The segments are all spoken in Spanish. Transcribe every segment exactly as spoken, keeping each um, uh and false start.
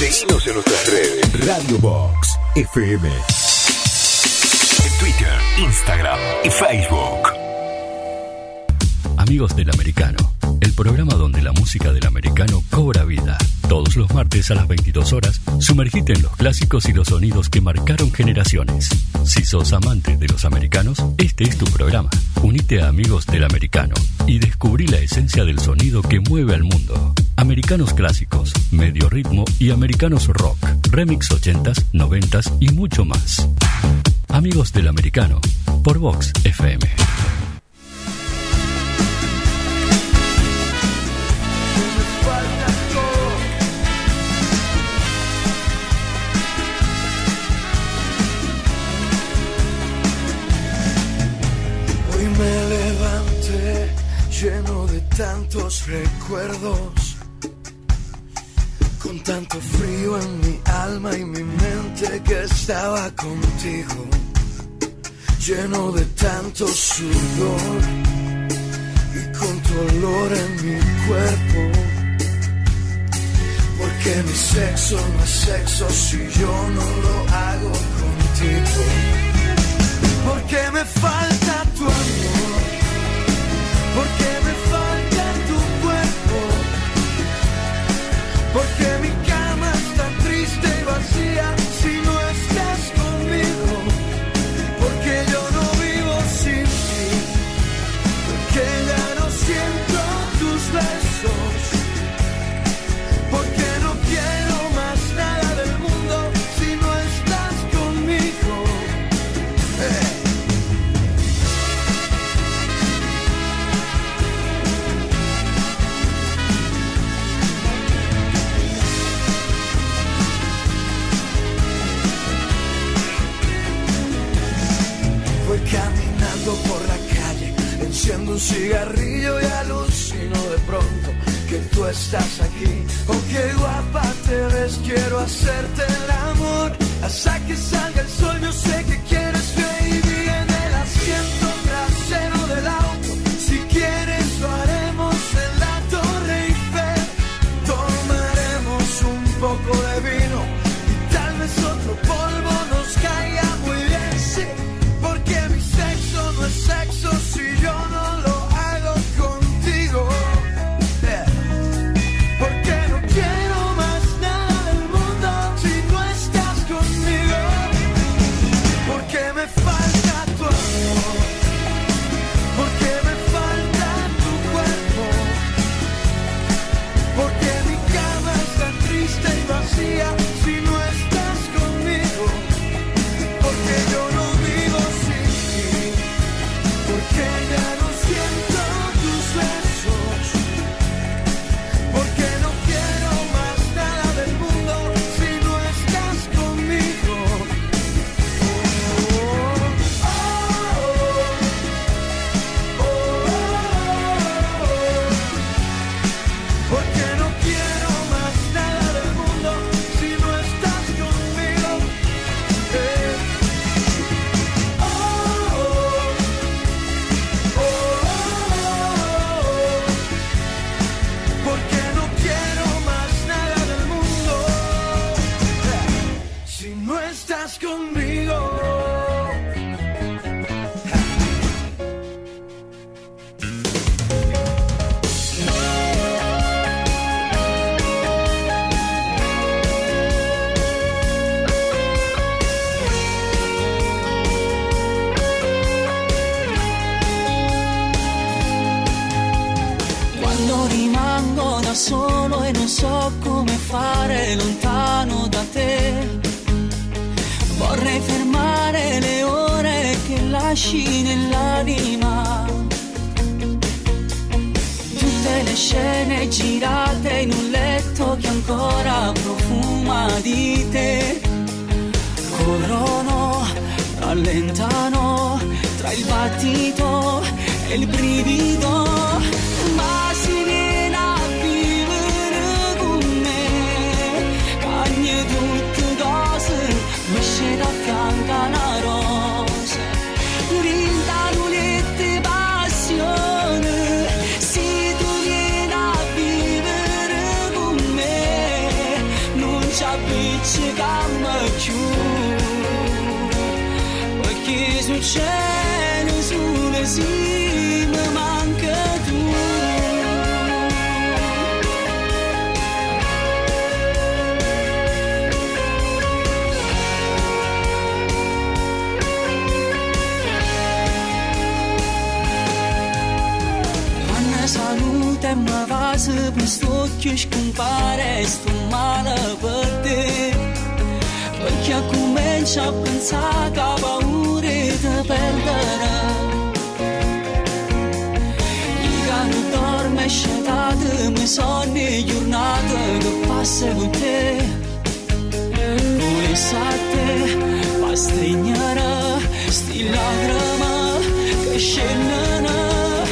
Seguinos en nuestras redes. Radio Box F M. En Twitter, Instagram y Facebook. Amigos del Americano, el programa donde la música del americano cobra vida. Todos los martes a las veintidós horas, sumergite en los clásicos y los sonidos que marcaron generaciones. Si sos amante de los americanos, este es tu programa. Unite a Amigos del Americano y descubrí la esencia del sonido que mueve al mundo. Americanos clásicos, medio ritmo y americanos rock, remix ochentas, noventas y mucho más. Amigos del Americano, por Vox F M. Me levanté lleno de tantos recuerdos, con tanto frío en mi alma y mi mente que estaba contigo, lleno de tanto sudor y con tu olor en mi cuerpo, porque mi sexo no es sexo si yo no lo hago contigo. Porque me falta tu amor, porque me falta tu cuerpo, porque mi cama está triste y vacía si no estás conmigo, porque yo no vivo sin ti, porque ya no siento tus besos, porque no quiero más nada del mundo si no estás conmigo. Hey. Caminando por la calle, enciendo un cigarrillo y alucino de pronto que tú estás aquí. Oh, qué guapa te ves, quiero hacerte el amor hasta que salga el sol. Yo sé que quieres, baby, en el asiento trasero del auto. Si quieres lo haremos en la Torre Eiffel. Tomaremos un poco de vino y tal vez otro polvo nos caiga muy bien, sí. Porque mi sexo no es sexo si yo no lo hago contigo. Yeah. Porque no quiero más nada del mundo si no estás conmigo. Porque me falta tu amor, porque me falta tu cuerpo, porque mi cama está triste y vacía si no estás conmigo. Porque yo no porque ya no siento tus besos, porque no quiero más nada del mundo si no estás conmigo. Oh, oh, oh, oh, oh. Porque no quiero más nada del mundo si no estás conmigo. Eh. Conmigo. Quando rimango da solo e non so come fare lontano da te, vorrei fermare le ore che lasci nell'anima, tutte le scene girate in un letto che ancora profuma di te. Corrono, rallentano tra il battito e il brivido, ma si viene a vivere con me, cagne tutte cose, mesce da fianco una rosa, rinda lunette passione, se tu vieni a vivere con me, non c'è appiccicarmi più, perché sul cielo sulle cime manca tu. Quando salute mi va se per st'occhio scompare sto male per te, perché comincia a pensare che ho paura di perdere. Io non dormo e scetate, mi sogni giornate che passo con te. Volessi a te, per stregnere sti lacrime che scendono.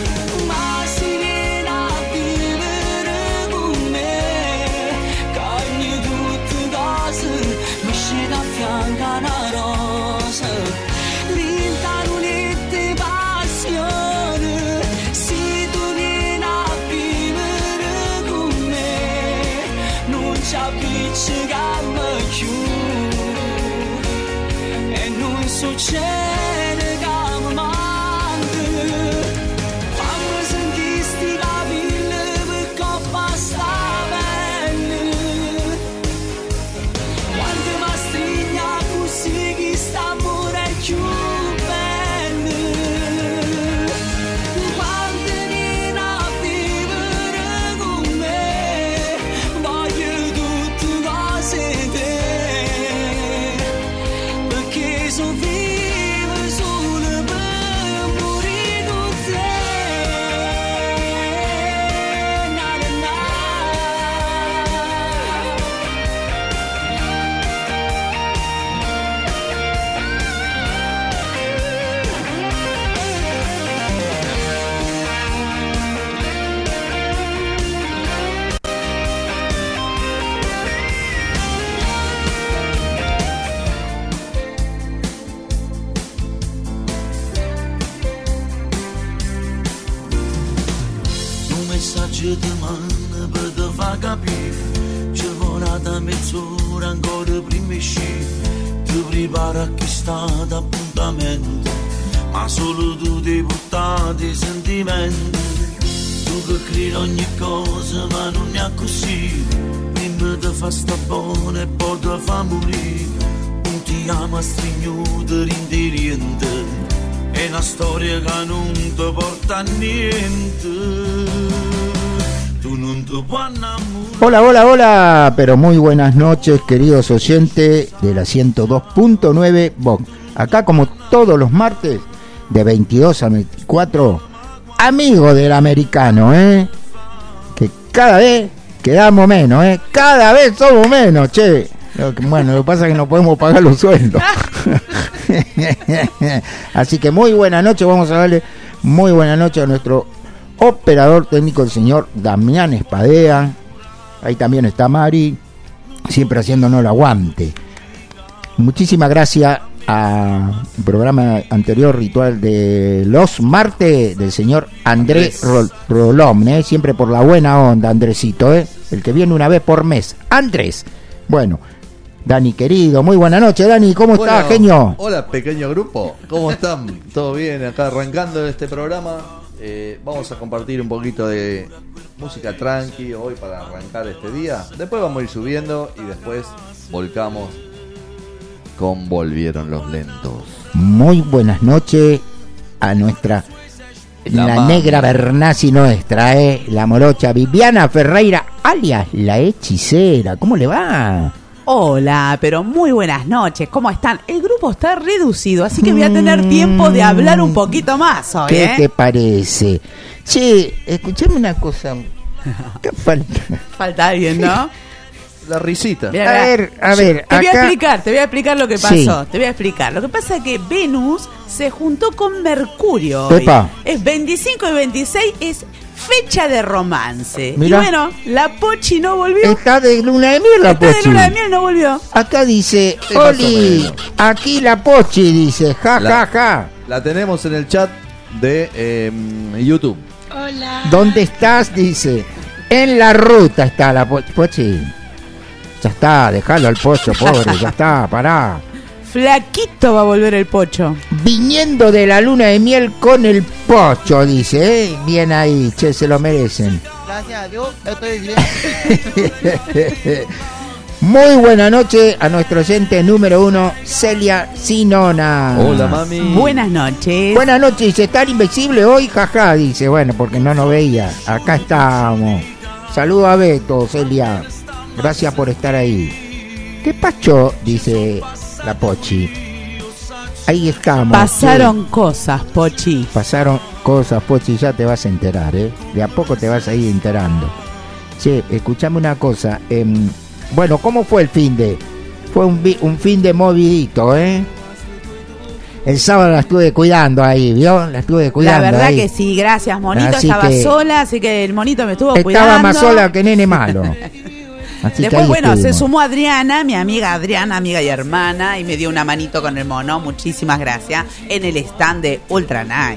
Fianca una rosa, rintanulette passione, se tu vieni a vivere con me, non ci appiccichiamo più, e non succede che mi manca, fammi sentire sti capelli per coppa sta pelle. Più belle, quando vieni a vivere con me, voglio tutte cose te, perché sono viva solo per morire con te. Na, na, na. Messaggio di mano per te far capire, ci vorrà da mezz'ora ancora prima uscire, ti prepara a chi sta d'appuntamento, ma solo tu ti portati i sentimenti, tu che credi ogni cosa ma non è così, prima ti fa sta buona e poi ti fa morire, non ti ama stringnuto rindiente, è una storia che non ti porta a niente. Hola, hola, hola, pero muy buenas noches, queridos oyentes de la ciento dos punto nueve Vox. Acá, como todos los martes, de veintidós a veinticuatro, amigos del americano, ¿eh? Que cada vez quedamos menos, ¿eh? Cada vez somos menos, che. Bueno, lo que pasa es que no podemos pagar los sueldos. Así que muy buenas noches, vamos a darle muy buenas noches a nuestro operador técnico, el señor Damián Espadea. Ahí también está Mari, siempre haciéndonos el aguante. Muchísimas gracias al programa anterior, ritual de los martes, del señor Andrés Rol- Rolón, ¿eh? Siempre por la buena onda, Andresito, ¿eh? El que viene una vez por mes, Andrés. Bueno, Dani querido, muy buena noche, Dani, ¿cómo Bueno, estás, genio? Hola, pequeño grupo, ¿cómo están? ¿Todo bien? Acá arrancando este programa. Eh, vamos a compartir un poquito de música tranqui hoy para arrancar este día. Después vamos a ir subiendo y después volcamos con Volvieron los Lentos. Muy buenas noches a nuestra la, la negra Bernasi nuestra, eh, la morocha Viviana Ferreira, alias la hechicera. ¿Cómo le va? Hola, pero muy buenas noches, ¿cómo están? El grupo está reducido, así que voy a tener tiempo de hablar un poquito más hoy, ¿Qué ¿eh? te parece? Che, escuchame una cosa. ¿Qué falta? Falta alguien, ¿no? La risita. Mira, A ver, a ver, te voy a acá- explicar, te voy a explicar lo que pasó. Sí. Te voy a explicar. Lo que pasa es que Venus se juntó con Mercurio hoy. Epa. Es veinticinco y veintiséis, es fecha de romance. Mirá. Y bueno, la Pochi no volvió. Está de luna de miel la Está de Pochi. luna de miel, no volvió. Acá dice, Sí, más o Oli, menos. aquí la Pochi, dice, ja, La- ja, ja. La tenemos en el chat de eh, YouTube. ¿Dónde estás? Dice, en la ruta está la Po- Pochi. Ya está, dejalo al Pocho, pobre, ya está, pará. Flaquito va a volver el Pocho. Viniendo de la luna de miel con el Pocho, dice, ¿eh? Bien ahí, che, se lo merecen. Gracias a Dios, estoy bien. Muy buena noche a nuestro oyente número uno, Celia Sinona. Hola, mami. Buenas noches. Buenas noches, dice, ¿estar invisible hoy? Jaja, dice, bueno, porque no nos veía. Acá estamos. Saludo a Beto, Celia. Gracias por estar ahí. ¿Qué pacho? Dice la Pochi. Ahí estamos. Pasaron sí. cosas, Pochi. Pasaron cosas, Pochi, ya te vas a enterar, ¿eh? De a poco te vas a ir enterando. Che, escuchame una cosa. Eh, bueno, ¿cómo fue el fin de? Fue un, un fin de movidito, ¿eh? El sábado la estuve cuidando ahí, ¿vio? La estuve cuidando. La verdad ahí. que sí, gracias, monito. Así estaba que sola, así que el monito me estuvo estaba cuidando. Estaba más sola que nene malo. Así Después, bueno, estuvimos. se sumó Adriana, mi amiga Adriana, amiga y hermana, y me dio una manito con el mono, muchísimas gracias, en el stand de Ultra Night.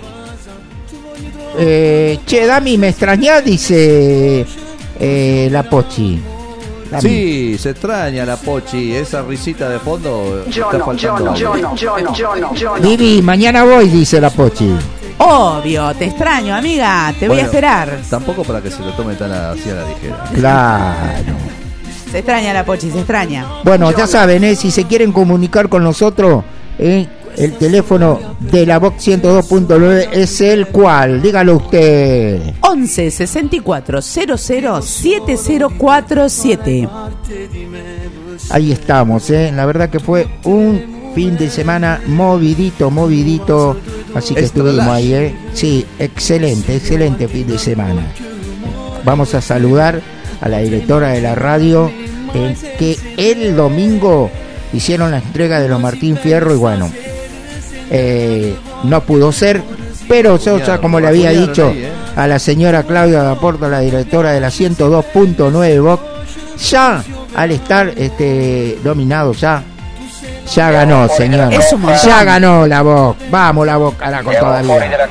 Eh, che, Dami, ¿me extrañás? Dice eh, la Pochi. Dami. Sí, se extraña la Pochi, esa risita de fondo Yo está no, faltando. yo no, yo no, yo no, yo no. Vivi, mañana voy, dice la Pochi. Obvio, te extraño, amiga, te voy Bueno, a esperar. Tampoco para que se lo tome tan así a la ligera. Claro. Se extraña la Pochi, se extraña. Bueno, ya saben, ¿eh? Si se quieren comunicar con nosotros, ¿eh? El teléfono de la Vox ciento dos punto nueve es el cual, dígalo usted. once sesenta y cuatro cero cero siete cero cuatro siete. Ahí estamos, ¿eh? La verdad que fue un fin de semana movidito, movidito. Así que Extra estuvimos large. ahí, ¿eh? Sí, excelente, excelente fin de semana. Vamos a saludar a la directora de la radio, eh, que el domingo hicieron la entrega de los Martín Fierro y bueno, eh, no pudo ser, pero yo ya como le había dicho ahí, ¿eh? a la señora Claudia Daporto, la directora de la ciento dos punto nueve Vox, ya al estar este dominado ya ya ganó, señora. Es un montón. Ya ganó la Vox. Vamos la Vox, carajo, todavía.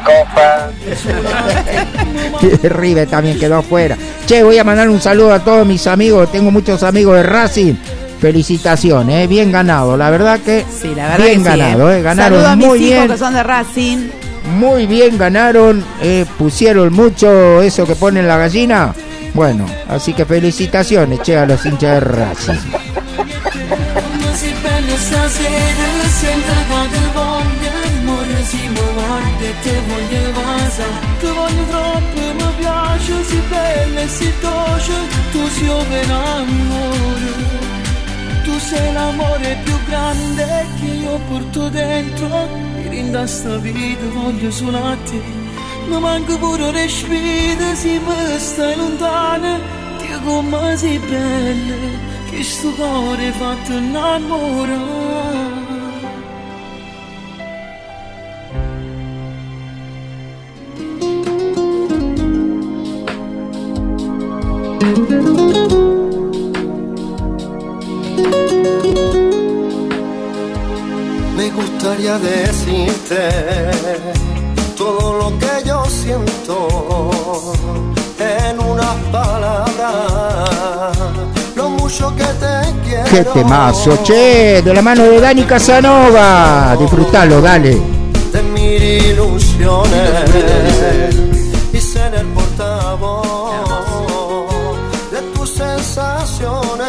River también quedó afuera. Che, voy a mandar un saludo a todos mis amigos. Tengo muchos amigos de Racing. Felicitaciones, eh, bien ganado. La verdad que Sí, la verdad bien que sí, ganado, eh. eh. Ganaron Saludo a mis muy hijos bien. que son de Racing. Muy bien ganaron, eh, pusieron mucho eso que ponen la gallina. Bueno, así que felicitaciones, che, a los hinchas de Racing. Stasera sento quando voglia, amore si muove, te voglio vasa, ti voglio troppo, mi piace, si bella e si dolce, tu sei un amore, tu sei l'amore più grande che io porto dentro, e rinda sta vita voglio solo a te, mi manca pure respiro, se mi stai lontana, ti come sei bella. Che sto cuore fatto innamorare. Me gustaría decirte todo lo que yo siento en una palabra. Lo mucho que te quiero. Qué temazo, che, de la mano de Dani Casanova. Disfrutalo, dale. De mis ilusiones y ser el portavoz de tus sensaciones.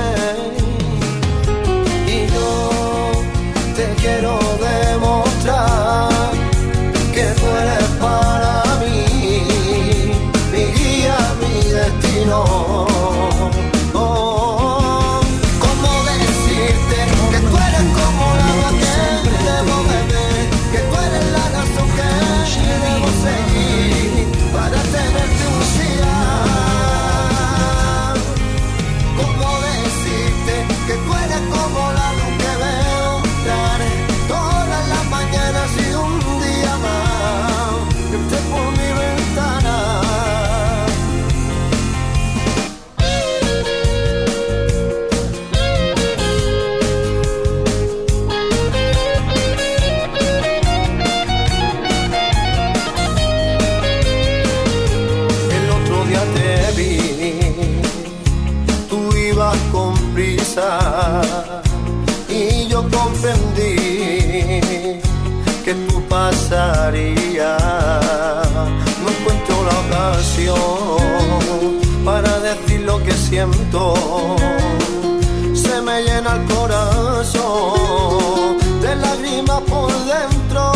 Y yo te quiero demostrar que tú eres para mí, mi guía, mi destino. Para tenerte un día pasaría. No encuentro la ocasión para decir lo que siento. Se me llena el corazón de lágrimas por dentro.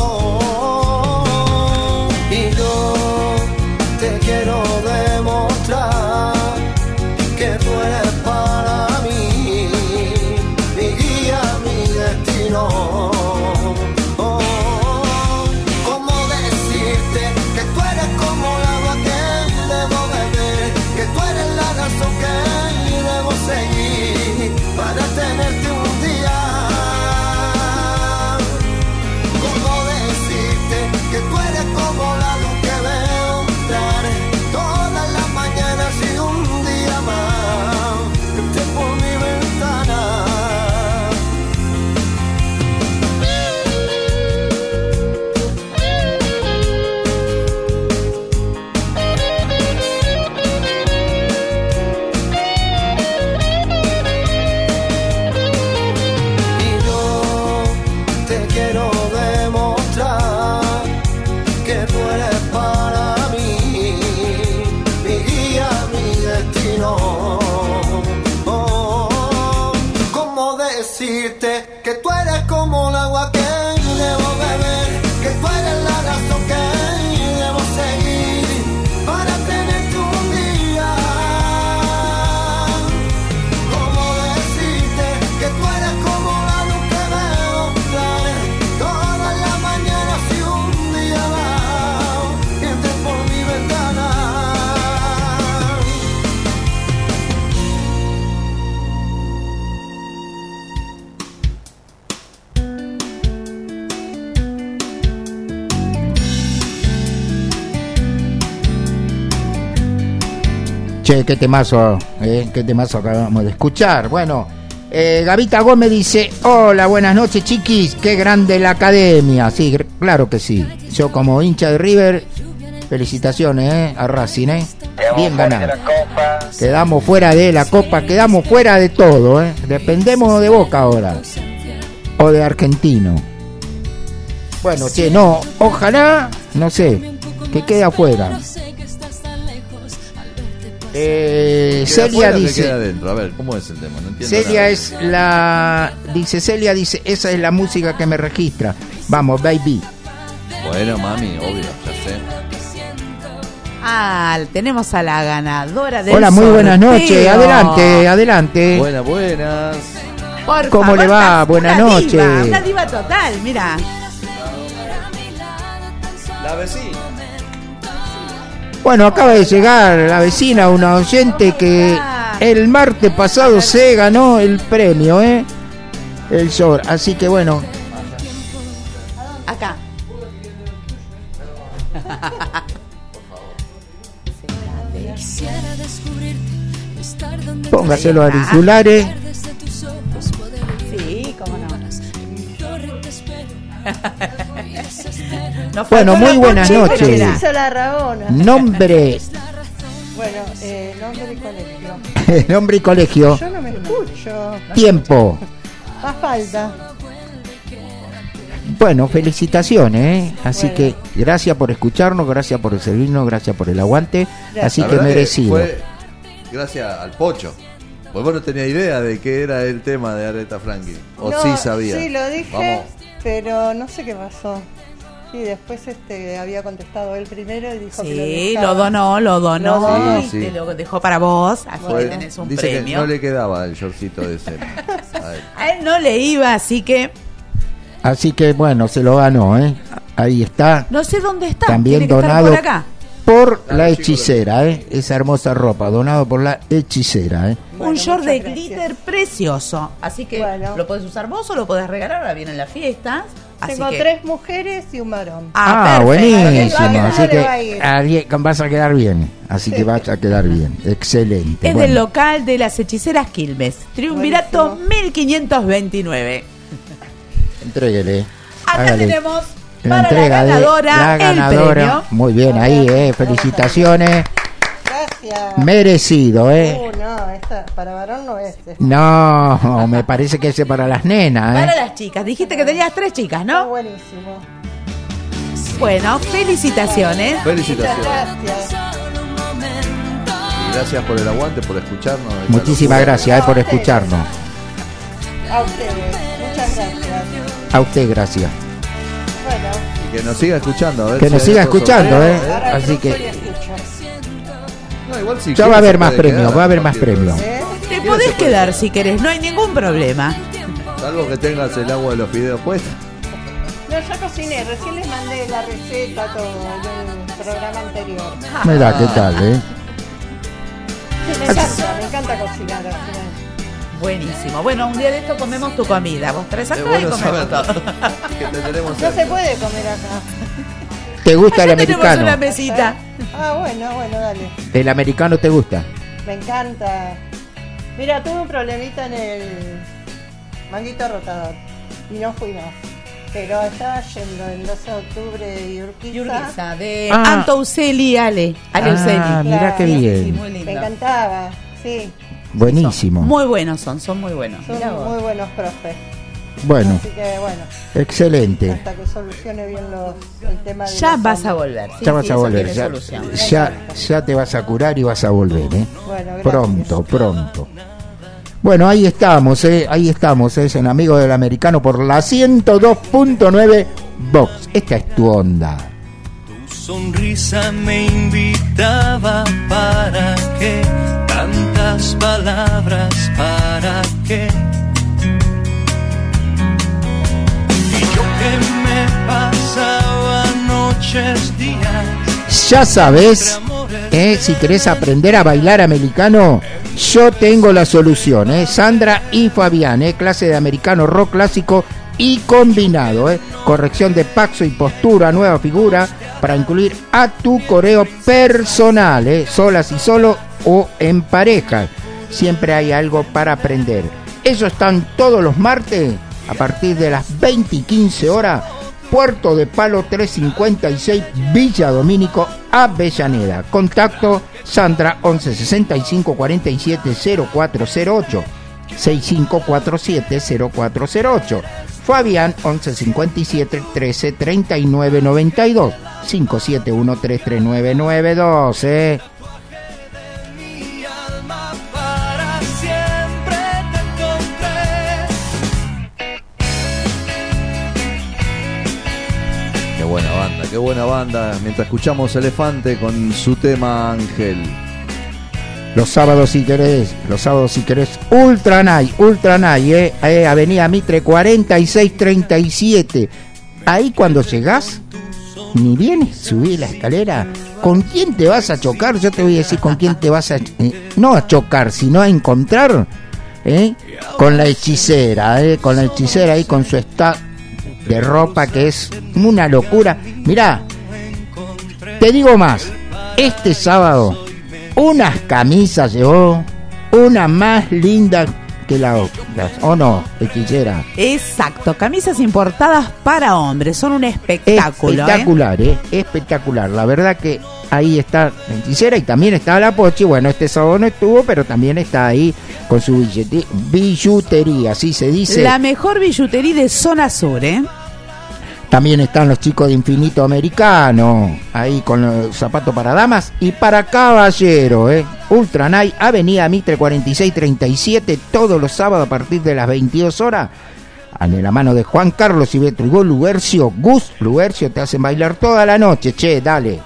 Y yo te quiero demostrar que tú eres para mí mi guía, mi destino. Oh, ¿cómo decirte que tú eres como el agua que debo beber? Que tú eres la razón que debo seguir para tenerte un día. ¿Cómo decirte que tú eres como la luz que veo entrar todas las mañanas y un día más entré por mi ventana? Y yo te quiero demostrar que tú eres para mí mi guía, mi destino. Oh, ¿cómo decirte que tú eres como el agua que debo beber? Que tú eres la razón que debo seguir para tenerte un día. ¿Cómo decirte que tú eres como la luz que veo entrar todas las mañanas y un día más entré por mi ventana? Che, qué temazo, eh, qué temazo acabamos de escuchar. Bueno, eh, Gavita Gómez dice: hola, buenas noches, chiquis, qué grande la academia. Sí, gr- claro que sí. Yo como hincha de River, felicitaciones eh, a Racing, eh. Bien ganado. Quedamos fuera de la Copa, quedamos fuera de todo, eh. Dependemos de Boca ahora. O de Argentino. Bueno, che, no, ojalá, no sé, que quede afuera. Eh, ¿Queda Celia afuera o que dice, queda adentro? A ver, ¿cómo es el tema? No entiendo Celia nada. es la, dice Celia dice, esa es la música que me registra. Vamos, baby. Bueno, mami, obvio, ya sé. Ah, tenemos a la ganadora del Hola, muy buenas sorteo. noches. Adelante, adelante. Buenas, buenas. Por ¿Cómo favor, le va? una- Buenas una noches. diva, una diva total, mira. La vecina. Bueno, acaba de llegar la vecina, una oyente que el martes pasado se ganó el premio, ¿eh? El sol. Así que bueno, Acá. póngase los auriculares. Sí, cómo no. No Bueno, faltó muy la buenas Pochi, noches. pero mira. Hizo la Rabona. Nombre, Bueno, eh, nombre y colegio. nombre y colegio. Yo no me escucho. Tiempo. Más falta. Bueno, felicitaciones, ¿eh? Así Bueno. que gracias por escucharnos, gracias por servirnos, gracias por el aguante. Gracias. Así La que verdad merecido. fue gracias al Pocho. Pues vos no tenías idea de qué era el tema de Aretha Franklin. O No, sí sabía. Sí, lo dije, Vamos. pero no sé qué pasó. Sí, después este había contestado él primero y dijo que lo Sí, dejaba. lo donó, lo donó Lo donó. y Sí, sí. te lo dejó para vos, así Fue- que tenés un dice premio. que no le quedaba el shortcito de ese. A él. A él no le iba, así que Así que bueno, se lo ganó, ¿eh? Ahí está. no sé dónde está. También Tiene que estar donado por acá. por Dale, la chico, hechicera, ¿eh? Esa hermosa ropa, donado por la hechicera, ¿eh? Bueno, un short muchas de gracias. glitter precioso. Así que Bueno. lo podés usar vos o lo podés regalar. Ahora vienen las fiestas. Así Tengo que... tres mujeres y un varón. Ah, perfecto. buenísimo. ¿A qué Así le que va a ir? Ari- vas a quedar bien. Así que vas a quedar bien. Excelente. Es Bueno, del local de las hechiceras Quilmes. Triunvirato Buenísimo. mil quinientos veintinueve. entréguele. Acá Hágale. tenemos La para la entrega de ganadora, la el ganadora. premio. Muy bien, ahí, eh. Felicitaciones. Gracias. Merecido, eh. Uh, no, esta, para varón no es. este. No, me parece que ese para las nenas, Para eh. las chicas. Dijiste que tenías tres chicas, Está ¿no? buenísimo. Bueno, felicitaciones. Felicitaciones. Muchas gracias. Y gracias por el aguante, por escucharnos. Muchísimas gracias eh, por escucharnos. A ustedes, muchas gracias. A usted, gracias. Bueno, Y que nos siga escuchando. A ver Que si nos hay siga otro escuchando, sorteo, ¿eh? ahora Así el que- profesor escucha. No, igual si Ya quiere va a se haber más puede premios, quedar, va a haber más cualquier premios. ¿Eh? Te podés quedar si querés, no hay ningún problema. cosa. Salvo que tengas el agua de los fideos puesta. No, yo cociné, recién les mandé la receta todo del programa anterior. Mirá, ¿qué tal, eh? Sí, me encanta, me encanta cocinar al final. Buenísimo. Bueno, un día de esto comemos tu comida. Vos traes Es acá y bueno comemos saber todo. que te tenemos No cerca. se puede comer acá. ¿Te gusta el Allá tenemos americano? una mesita. Ah, bueno, bueno, dale. ¿El americano te gusta? Me encanta. Mira, tuve un problemita en el manguito rotador y no fui más. Pero estaba yendo el doce de octubre y Urquiza. Y Urquiza, de Ah. Anto Useli Ale. Ale Ah, Useli. mirá qué Claro. bien. Sí, muy lindo. Me encantaba, sí. Buenísimo. Muy buenos son, son muy buenos. Son Mirá vos. muy buenos profes. Bueno, Así que bueno, excelente. hasta que solucione bien los, el tema de Ya los vas a hombres. volver. Sí, Ya vas sí, a eso volver. tiene Ya, solución. ya, ya te vas a curar y vas a volver, ¿eh? Bueno, gracias. Pronto, pronto. Bueno, ahí estamos, ¿eh? Ahí estamos, es en Amigo del Americano por la ciento dos punto nueve Vox. Esta es tu onda. Tu sonrisa me invitaba, ¿para qué? Tantas palabras, ¿para qué? Y yo que me pasaba noches, días. Ya sabes, ¿eh? Si querés aprender a bailar americano, yo tengo la solución, ¿eh? Sandra y Fabián, ¿eh? Clase de americano rock clásico y combinado, ¿eh? Corrección de paso y postura, nueva figura para incluir a tu coreo personal, ¿eh? Solas y solo o en pareja. Siempre hay algo para aprender. Eso están todos los martes a partir de las veinte y quince horas. Puerto de Palo trescientos cincuenta y seis, Villa Domínico, Avellaneda. Contacto Sandra once sesenta y cinco cuarenta y siete cero cuatro cero ocho, sesenta y cinco cuarenta y siete cero cuatro cero ocho. Fabián once cincuenta y siete trece treinta y nueve noventa y dos, cinco siete uno tres tres nueve nueve dos. ¿eh? Mi alma para siempre te encontré. Qué buena banda, qué buena banda. Mientras escuchamos Elefante con su tema Ángel. Los sábados si querés, los sábados si querés, Ultra Night, Ultra Night, eh, eh, Avenida Mitre cuarenta y seis treinta y siete. Ahí cuando llegás, ni bien subí la escalera, ¿con quién te vas a chocar? Yo te voy a decir con quién te vas a, eh, no a chocar, sino a encontrar, eh, con la hechicera, eh, con la hechicera ahí con su stock de ropa que es una locura. Mirá, te digo más, este sábado unas camisas llevó, una más linda que la otra, ¿o no, hechicera? Exacto, camisas importadas para hombres, son un espectáculo. Espectacular, ¿eh? Espectacular. La verdad que ahí está la hechicera y también está la Pochi. Bueno, este sábado no estuvo, pero también está ahí con su billete- billutería, así se ¿eh? dice. La mejor billutería de zona sur, ¿eh? También están los chicos de Infinito Americano, ahí con los zapatos para damas y para caballero, ¿eh? Ultra Night, Avenida Mitre cuarenta y seis treinta y siete, todos los sábados a partir de las veintidós horas. De la mano de Juan Carlos y Beto y Gus Lugercio, Gus Lugercio te hacen bailar toda la noche, che, dale.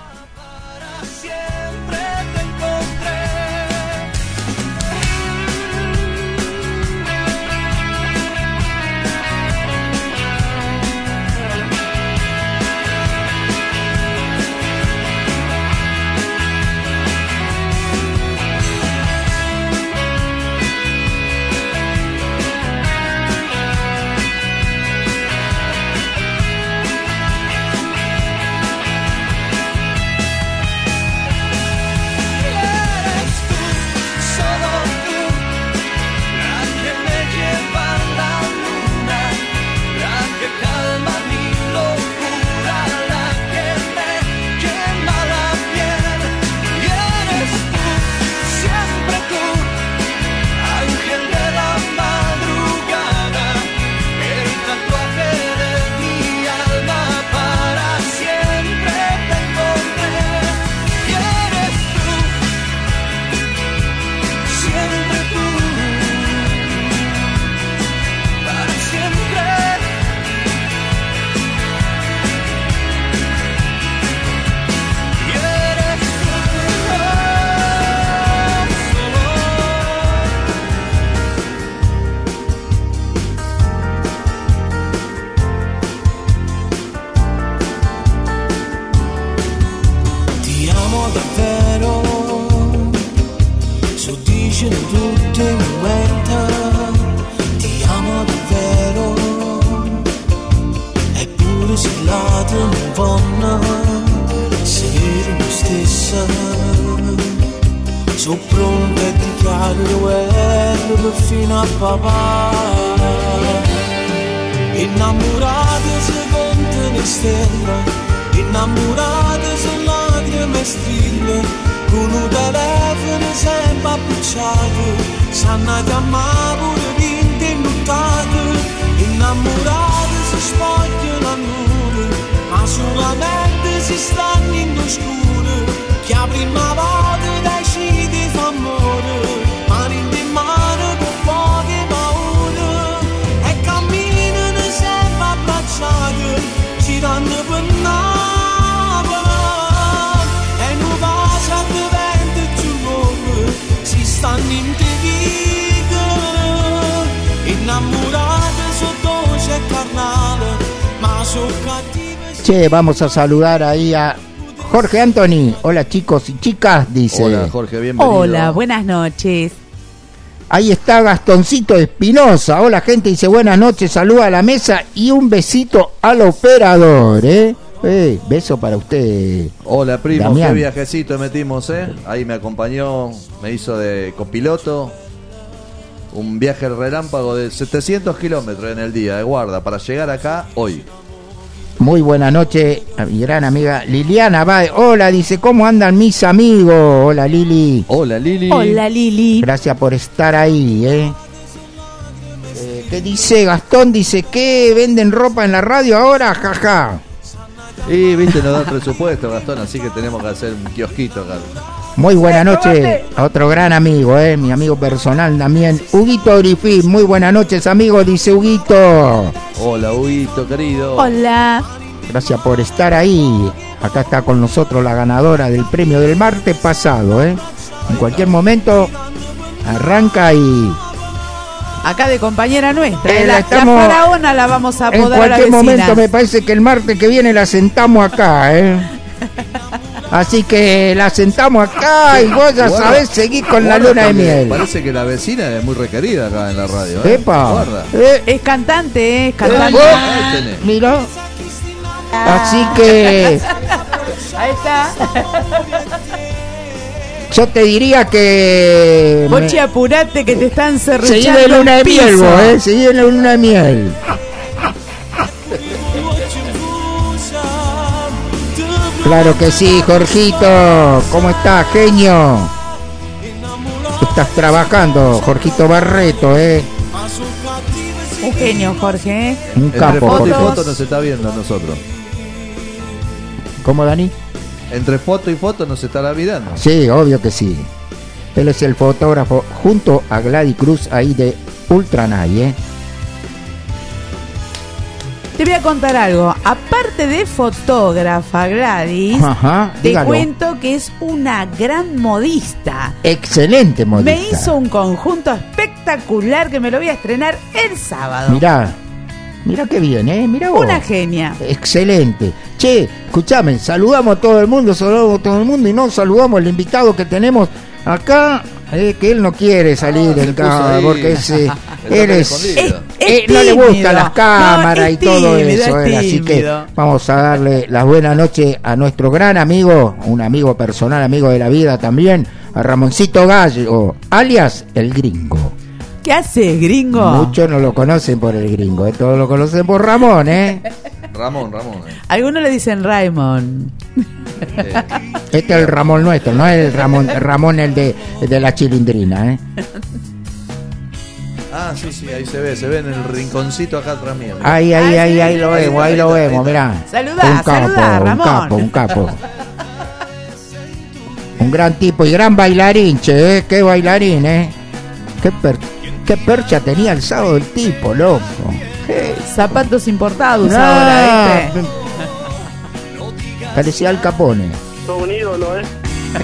notte non vanno essere lo stesso. Sono pronto e ti chiaro guerra fino a papà. Innamorate secondo le stelle, innamorate sono lacrime strille, con un telefono sempre appicciato, sanno chiamare pure vinte e luttate. Innamorate si spogliano a nube, ma solamente si stanno in oscuro, che la prima volta decide d'amore, mani in mano con poche paure, e camminano sempre abbracciati, girando per Napoli, e non passa di vento giù nuovo, si stanno in divido, innamorati sotto c'è carnale, ma sono cattivi. Che vamos a saludar ahí a Jorge Anthony. Hola chicos y chicas, dice. Hola Jorge, bienvenido. Hola, buenas noches. Ahí está Gastoncito Espinosa. Hola gente, dice buenas noches, saluda a la mesa y un besito al operador, ¿eh? Eh, beso para usted. Hola primo, Damián. qué viajecito metimos, ¿eh? Ahí me acompañó, me hizo de copiloto. Un viaje relámpago de setecientos kilómetros en el día de guarda para llegar acá hoy. Muy buena noche a mi gran amiga Liliana Bae. Hola, dice, ¿cómo andan mis amigos? Hola Lili. Hola Lili. Hola Lili. Gracias por estar ahí, ¿eh? eh ¿Qué dice Gastón? Dice, ¿qué venden ropa en la radio ahora? Jaja. Y viste, nos da el presupuesto, Gastón, así que tenemos que hacer un kiosquito acá. Muy buena noche a otro gran amigo, ¿eh? Mi amigo personal también, Huguito Griffin. Muy buenas noches, amigo, dice Huguito. Hola, Huguito, querido. Hola. Gracias por estar ahí. Acá está con nosotros la ganadora del premio del martes pasado, ¿eh? En cualquier momento arranca y... Acá de compañera nuestra, Eh, ¿eh? la la, estamos- la faraona la vamos a En apodar a la cualquier vecina. momento me parece que el martes que viene la sentamos acá, ¿eh? Así que la sentamos acá y vos ya Guarda, sabés seguir con la guarda, luna de porque miel. Parece que la vecina es muy requerida acá en la radio, ¿eh? Epa. Guarda. Eh, Es cantante, ¿eh? Es cantante. vos, Ahí tenés. mira. Así que Ahí está. yo te diría que me- Pochi, apurate que te están seguí cerruchando de luna de el miel, piso. vos, ¿eh? Seguí de luna de miel. Claro que sí, Jorgito. ¿Cómo estás, genio? Estás trabajando, Jorgito Barreto, ¿eh? Un genio, Jorge, ¿eh? Un Entre capo. foto y Jorge. foto nos está viendo a nosotros. ¿Cómo, Dani? Entre foto y foto nos estará mirando. Sí, obvio que sí. Él es el fotógrafo junto a Gladys Cruz ahí de Ultranay, ¿eh? Te voy a contar algo. Aparte de fotógrafa, Gladys, Ajá, te dígalo. cuento que es una gran modista. Excelente modista. Me hizo un conjunto espectacular que me lo voy a estrenar el sábado. Mirá, mirá qué bien, ¿eh? Mirá vos. Una genia. Excelente. Che, escuchame, saludamos a todo el mundo, saludamos a todo el mundo y no saludamos al invitado que tenemos acá, eh, que él no quiere salir Ah, del se puso cámara ahí. porque es, eh, Está él es, escondido. Es eh, no le gustan tímido. las cámaras No, es y todo tímido, eso, es eh, así que tímido. vamos a darle las buenas noches a nuestro gran amigo, un amigo personal, amigo de la vida también, a Ramoncito Gallo, alias El Gringo. ¿Qué haces, gringo? Muchos no lo conocen por El Gringo, eh, todos lo conocen por Ramón, ¿eh? Ramón, Ramón. eh. Algunos le dicen Raymond. Eh, Este es el Ramón nuestro, no es el Ramón, Ramón el de, el de la chilindrina, ¿eh? Ah, sí, sí, ahí se ve, se ve en el rinconcito acá atrás mío. Ahí, ahí, Ah, ahí, sí. ahí lo Ahí vemos, está, ahí ahí lo está, ahí vemos, está. mirá. Saludá, un capo, saludá, un Ramón. capo, un capo. Un gran tipo y gran bailarín, che, ¿eh? Qué bailarín, ¿eh? Qué, per- qué percha tenía el sábado el tipo, loco. Qué- Zapatos importados Ah, ahora, ¿viste? Parecía Al Capone. Todo un ídolo, ¿eh?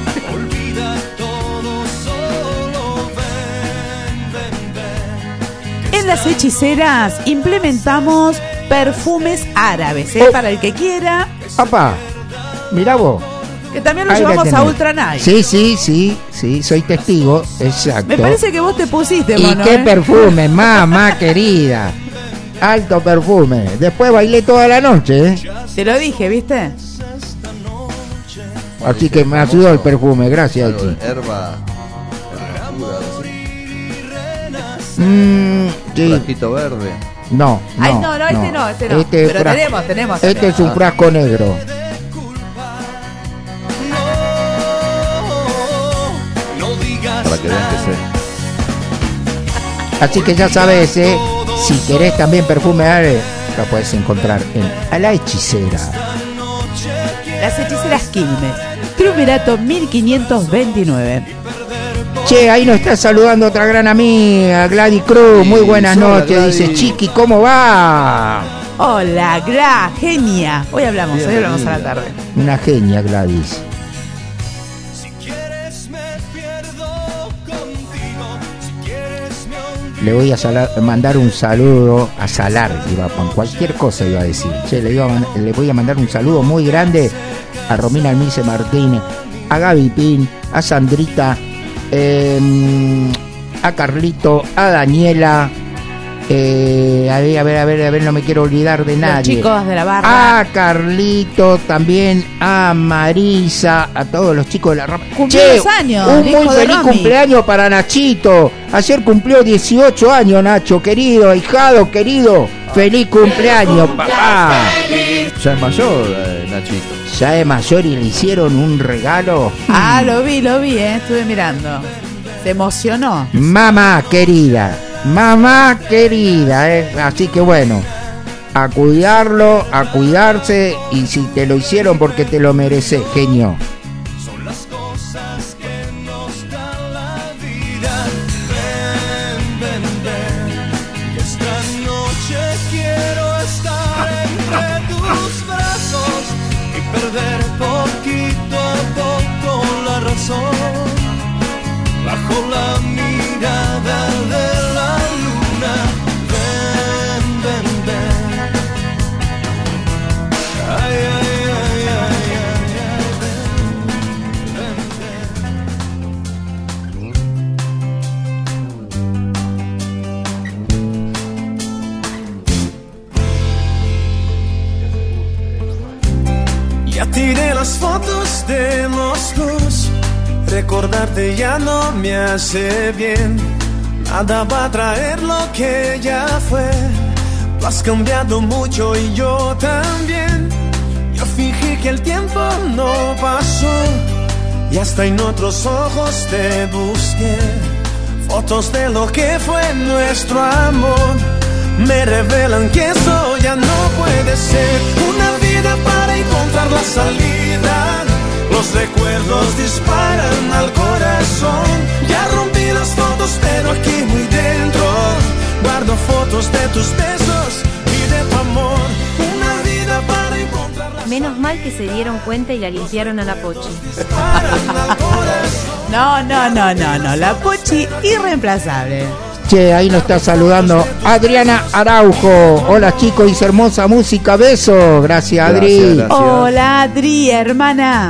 En las hechiceras implementamos perfumes árabes, ¿eh? Oh. Para el que quiera, Papá, mirá vos. que también lo Ahí la llevamos a tenés. Ultra Night. Sí, sí, sí, sí, soy testigo, exacto. Me parece que vos te pusiste, Y mono, qué ¿eh? perfume, mamá querida. Alto perfume. Después bailé toda la noche, ¿eh? Te lo dije, ¿viste? Así que me ayudó el perfume, gracias. Algo de herba, herba pura, así. Mm, sí. Frasquito verde. No, no, Ay, no, no, este no, este no. Este Pero fra- tenemos, tenemos. Este tenemos. es un frasco negro. Para que vean que sé. Así que ya sabes, eh, si querés también perfume Ale, lo puedes encontrar en A La Hechicera. Las hechiceras Quilmes. Triunvirato mil quinientos veintinueve. Che, ahí nos está saludando otra gran amiga, Gladys Cruz. Muy buenas hola, noches. Gladys. Dice, Chiqui, ¿cómo va? Hola, Gra, genia. Hoy hablamos, hoy hablamos a la tarde. Una genia, Gladys. Le voy a salar- mandar un saludo a Salar, iba a poner, cualquier cosa iba a decir. Che, le, iba a man- le voy a mandar un saludo muy grande a Romina Almice Martínez, a Gaby Pin, a Sandrita, eh, a Carlito, a Daniela, eh, a ver, a ver, a ver, a ver, no me quiero olvidar de Los nadie. chicos de la barra. A Carlito, también a Marisa, a todos los chicos de la rama. Cumplió Che, dos años, un el hijo muy de feliz Romy. cumpleaños para Nachito. Ayer cumplió dieciocho años, Nacho, querido, ahijado, querido. Feliz cumpleaños, papá. Ya es mayor, eh, Nachito. Ya es mayor y le hicieron un regalo. Ah, lo vi, lo vi, eh. Estuve mirando. Se emocionó. Mamá querida, mamá querida, eh. Así que bueno, a cuidarlo, a cuidarse, y si te lo hicieron porque te lo mereces, genio. Son las cosas que nos dan la vida. Ven, ven, ven. Y esta noche quiero estar entre tus brazos y perder poquito a poco la razón. Bajo la mirada de la luna. Ven, ven, ven. Ay, ay, ay, ay, ay, ay, ven, ven, ven. Ya tiré las fotos de los dos. Recordarte ya no me hace bien. Nada va a traer lo que ya fue. Tú has cambiado mucho y yo también. Yo fingí que el tiempo no pasó y hasta en otros ojos te busqué. Fotos de lo que fue nuestro amor me revelan que eso ya no puede ser. Una vida para encontrar la salida. Los recuerdos disparan al corazón. Ya rompí las fotos, pero aquí muy dentro guardo fotos de tus besos y de tu amor. Una vida para encontrar la Menos mal que se dieron cuenta y la limpiaron a la Pochi. No, no, no, no, no. La Pochi irreemplazable. Che, ahí nos está saludando Adriana Araujo. Hola chicos, dice hermosa música, beso. Gracias, Adri. Gracias, gracias. Hola, Adri, hermana.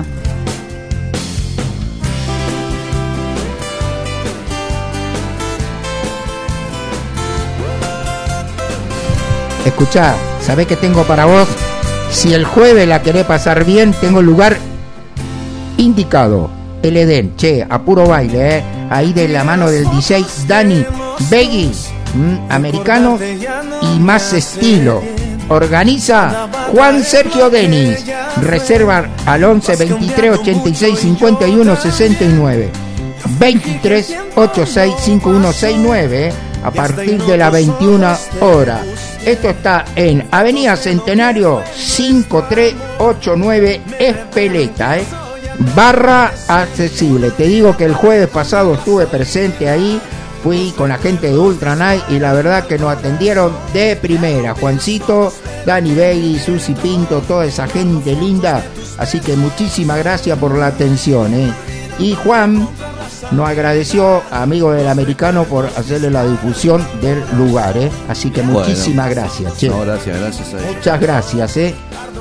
Escuchá, ¿sabés qué tengo para vos? Si el jueves la querés pasar bien, tengo el lugar indicado. El Edén, che, a puro baile, ¿eh? Ahí de la mano del D J Danny Beggy, mm, americano y más estilo. Organiza Juan Sergio Denis. Reserva al once veintitrés ochenta y seis cincuenta y uno sesenta y nueve. veintitrés ochenta y seis cincuenta y uno sesenta y nueve, ¿eh? A partir de las veintiuna horas. Esto está en Avenida Centenario cinco tres ocho nueve Espeleta, ¿eh? Barra accesible. Te digo que el jueves pasado estuve presente ahí, fui con la gente de Ultra Night y la verdad que nos atendieron de primera. Juancito, Dani Begui, Susi Pinto, toda esa gente linda. Así que muchísimas gracias por la atención, ¿eh? Y Juan nos agradeció, amigo del americano, por hacerle la difusión del lugar, ¿eh? Así que Bueno. muchísimas gracias, che. No, gracias, gracias a ellos. Muchas gracias, ¿eh?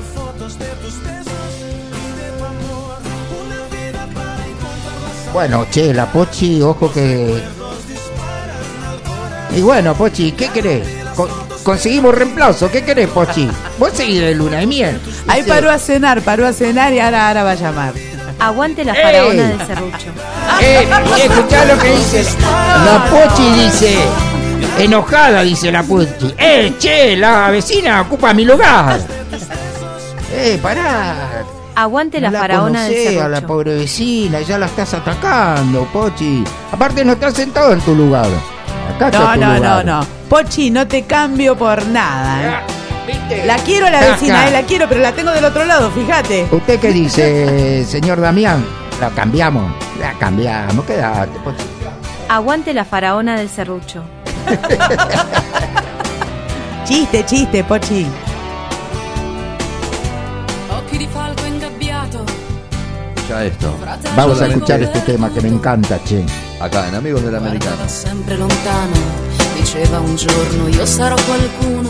Bueno, che, la Pochi, ojo que... Y bueno, Pochi, ¿qué querés? Co- conseguimos reemplazo. ¿Qué querés, Pochi? Vos seguís de luna de miel. Ahí paró a cenar, paró a cenar y ahora, ahora va a llamar. Aguante la faraona del serrucho. Eh, escuchá lo que dice la Pochi, dice, enojada, dice la Pochi. Eh, che, la vecina ocupa mi lugar. Eh, pará. Aguante la, No faraona del conocé serrucho. a la pobre vecina, ya la estás atacando, Pochi. Aparte no estás sentado en tu lugar. Acá está No, tu no, no, lugar. no. Pochi, no te cambio por nada. ¿eh? La quiero a la Acá. vecina, eh, la quiero, pero la tengo del otro lado, fíjate. ¿Usted qué dice, señor Damián? La cambiamos, la cambiamos, quédate, Pochi. Aguante la faraona del serrucho. Chiste, chiste, Pochi. Occhi di falco ingabbiato. Ya esto. Vamos a escuchar este tema que me encanta, che. Acá en Amigos del Americano. Guardava sempre lontano, diceva un giorno io sarò qualcuno.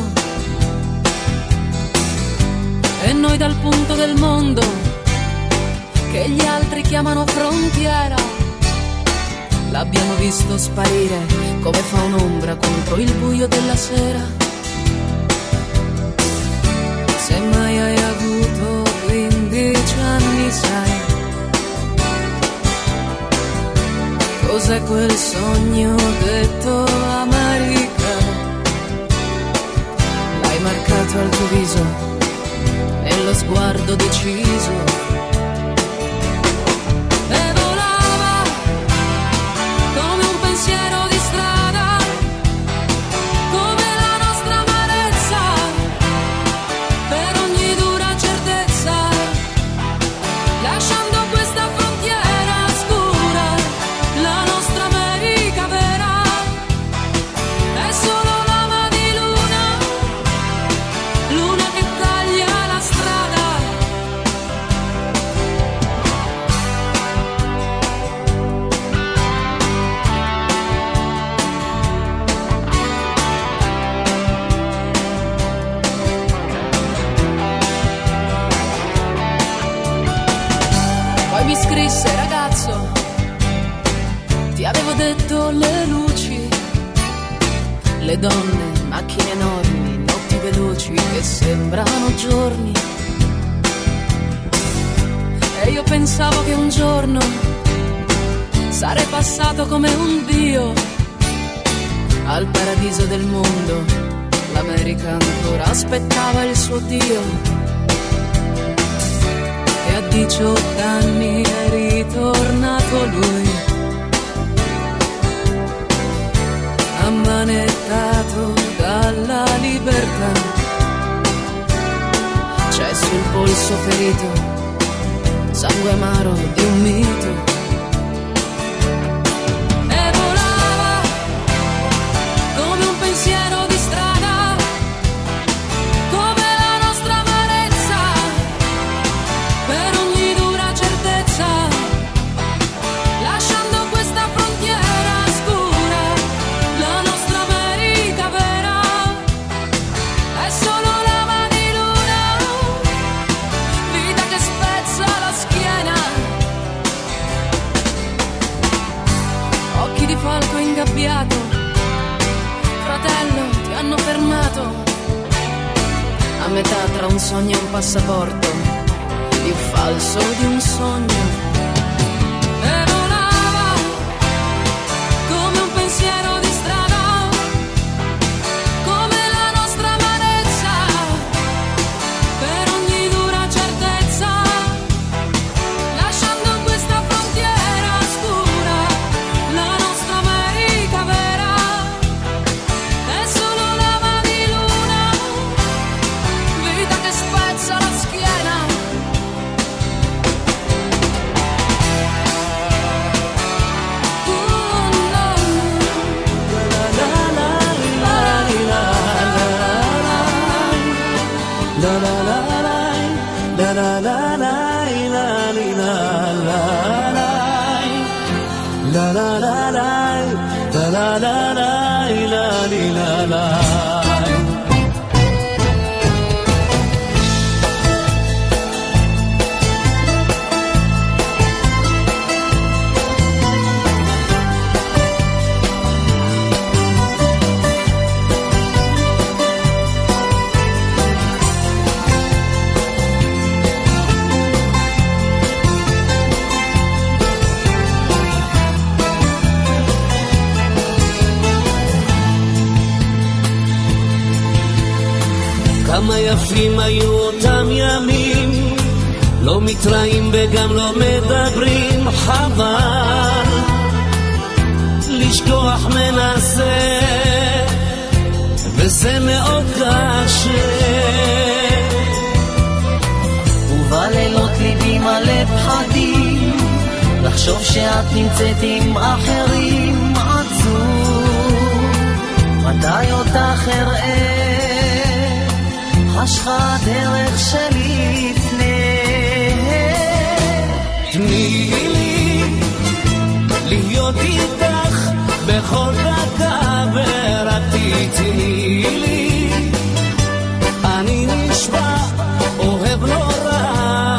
E noi dal punto del mondo che gli altri chiamano frontiera l'abbiamo visto sparire come fa un'ombra contro il buio della sera. Se mai hai avuto quindici anni sai cos'è quel sogno detto America? L'hai marcato al tuo viso, nello sguardo deciso. E volava come un pensiero di strada, come la nostra amarezza, per ogni dura certezza, lasciando questa frontiera scura. La nostra America vera è solo lama di luna, luna che taglia la strada. Poi mi scrisse ragazzo, ti avevo detto le luci, le donne, macchine enormi, notti veloci che sembrano giorni. E io pensavo che un giorno sarei passato come un dio al paradiso del mondo. L'America ancora aspettava il suo Dio. E a diciotto anni è ritornato lui, ammanettato dalla libertà. C'è sul polso ferito sangue amaro di un mito. E volava come un pensiero di strada, come la nostra amarezza, per ogni dura certezza, lasciando questa frontiera scura. La nostra America vera è solo lama di luna, vita che spezza la schiena. Occhi di falco ingabbiato, fratello, ti hanno fermato a metà tra un sogno e un passaporto, più falso di un sogno. E volava come un pensiero di strada, come la nostra amarezza, per ogni dura certezza, lasciando questa frontiera scura. La nostra America vera è solo lama di luna, vita che spezza la schiena. Uh, no. כמה יפים היו אותם ימים, לא מתראים וגם לא מדברים, חבל לשכוח מנסה, וזה מאוד קשה. ובלילות ליבי מלא פחדים, לחשוב שאת נמצאת עם אחרים, עצוב מתי אותך אראה, חשכה דרך שלי לפני. תני לי להיות איתך בכל דקה ורק תתני לי, אני נשבע אוהב נורא,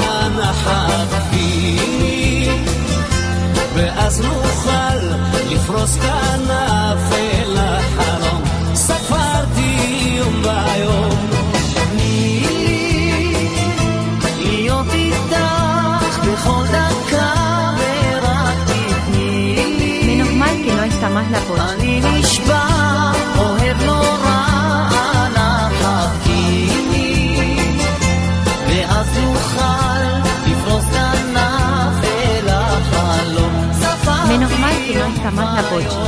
נחכי ואז נוכל לפרוס כנף אל החלום, ספרתי יום ביום. תני לי להיות איתך בכל דקה ורק תתני לי, Menos mal que no está más la Pochi. אני נשבע אוהב נורא, נחכי ואז נוכל לפרוס כנף אל החלום. Menos mal que no está más la Pochi.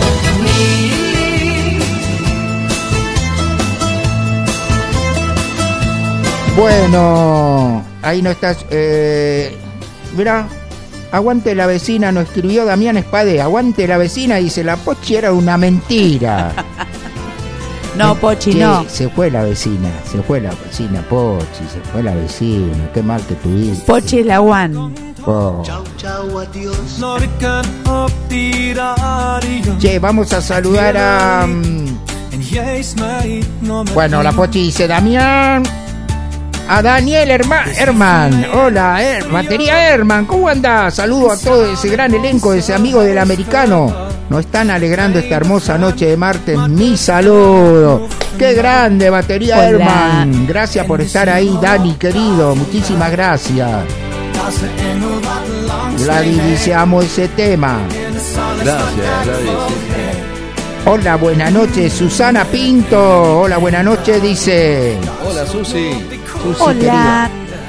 Bueno, ahí no estás. Eh, mirá, aguante la vecina, nos escribió Damián Espadé. Aguante la vecina, dice, la Pochi era una mentira. No, Pochi, Che, no. Se fue la vecina, se fue la vecina, Pochi, se fue la vecina. Qué mal que tuviste. Pochi es la one. Oh. Che, vamos a saludar a... Bueno, la Pochi dice, Damián... A Daniel Herman, Herman. Hola, Her Batería Herman, ¿cómo andás? Saludo a todo ese gran elenco, ese amigo del americano. Nos están alegrando esta hermosa noche de martes. Mi saludo. Qué grande, Batería Hola. Herman. Gracias por estar ahí, Dani, querido. Muchísimas gracias. Gladys dice, amo ese tema. Gracias, Gladys. Hola, buenas noches, Susana Pinto. Hola, buenas noches, dice. Hola, Susi. Susi, Hola. querida.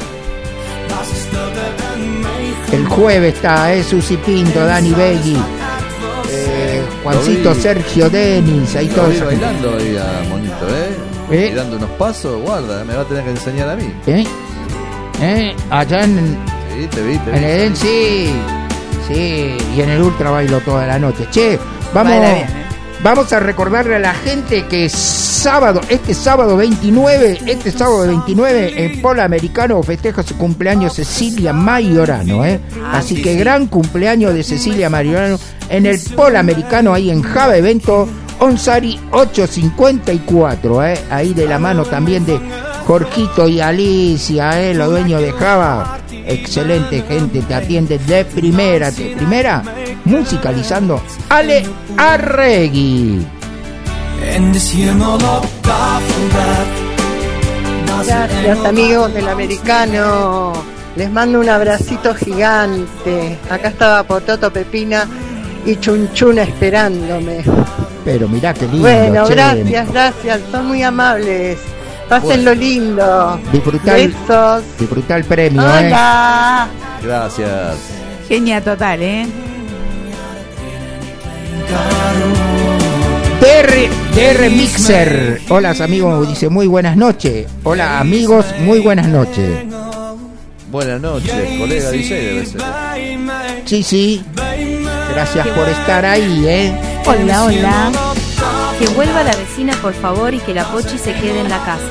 El jueves está, eh, Susi Pinto, Dani Begui, eh, Juancito Lo vi. Sergio Denis, ahí Lo todos. vi bailando ahí a Monito, ¿eh? ¿Eh? Y dando unos pasos, guarda, me va a tener que enseñar a mí. ¿Eh? ¿Eh? Allá en, Sí, te vi, te vi. en el Edén, sí. Sí, y en el Ultra bailo toda la noche. Che, vamos, Baila bien, ¿eh? vamos a recordarle a la gente que sábado, este sábado veintinueve, este sábado veintinueve, en Polo Americano festeja su cumpleaños Cecilia Maiorano, ¿eh? Ah, Así sí, que sí. gran cumpleaños de Cecilia Maiorano en el Polo Americano, ahí en Java Evento, Onsari ochocientos cincuenta y cuatro, ¿eh? Ahí de la mano también de Jorgito y Alicia, ¿eh? Los dueños de Java. Excelente gente, te atiende de primera, de primera, musicalizando Ale Arregui. Gracias, amigos del americano. Les mando un abracito gigante. Acá estaba Pototo, Pepina y Chunchuna esperándome. Pero mirá qué lindo. Bueno, che. gracias, gracias. Son muy amables. Pásenlo lindo. Disfrutar, Besos. disfrutar el premio, ¿eh? Hola. Gracias. Genia total, ¿eh? D R, D R Mixer. Hola amigos, dice muy buenas noches. Hola amigos, muy buenas noches. Buenas noches, colega D J debe ser. Sí, sí. Gracias por estar ahí, ¿eh? Hola, hola. Que vuelva la vecina, por favor, y que la Pochi se quede en la casa.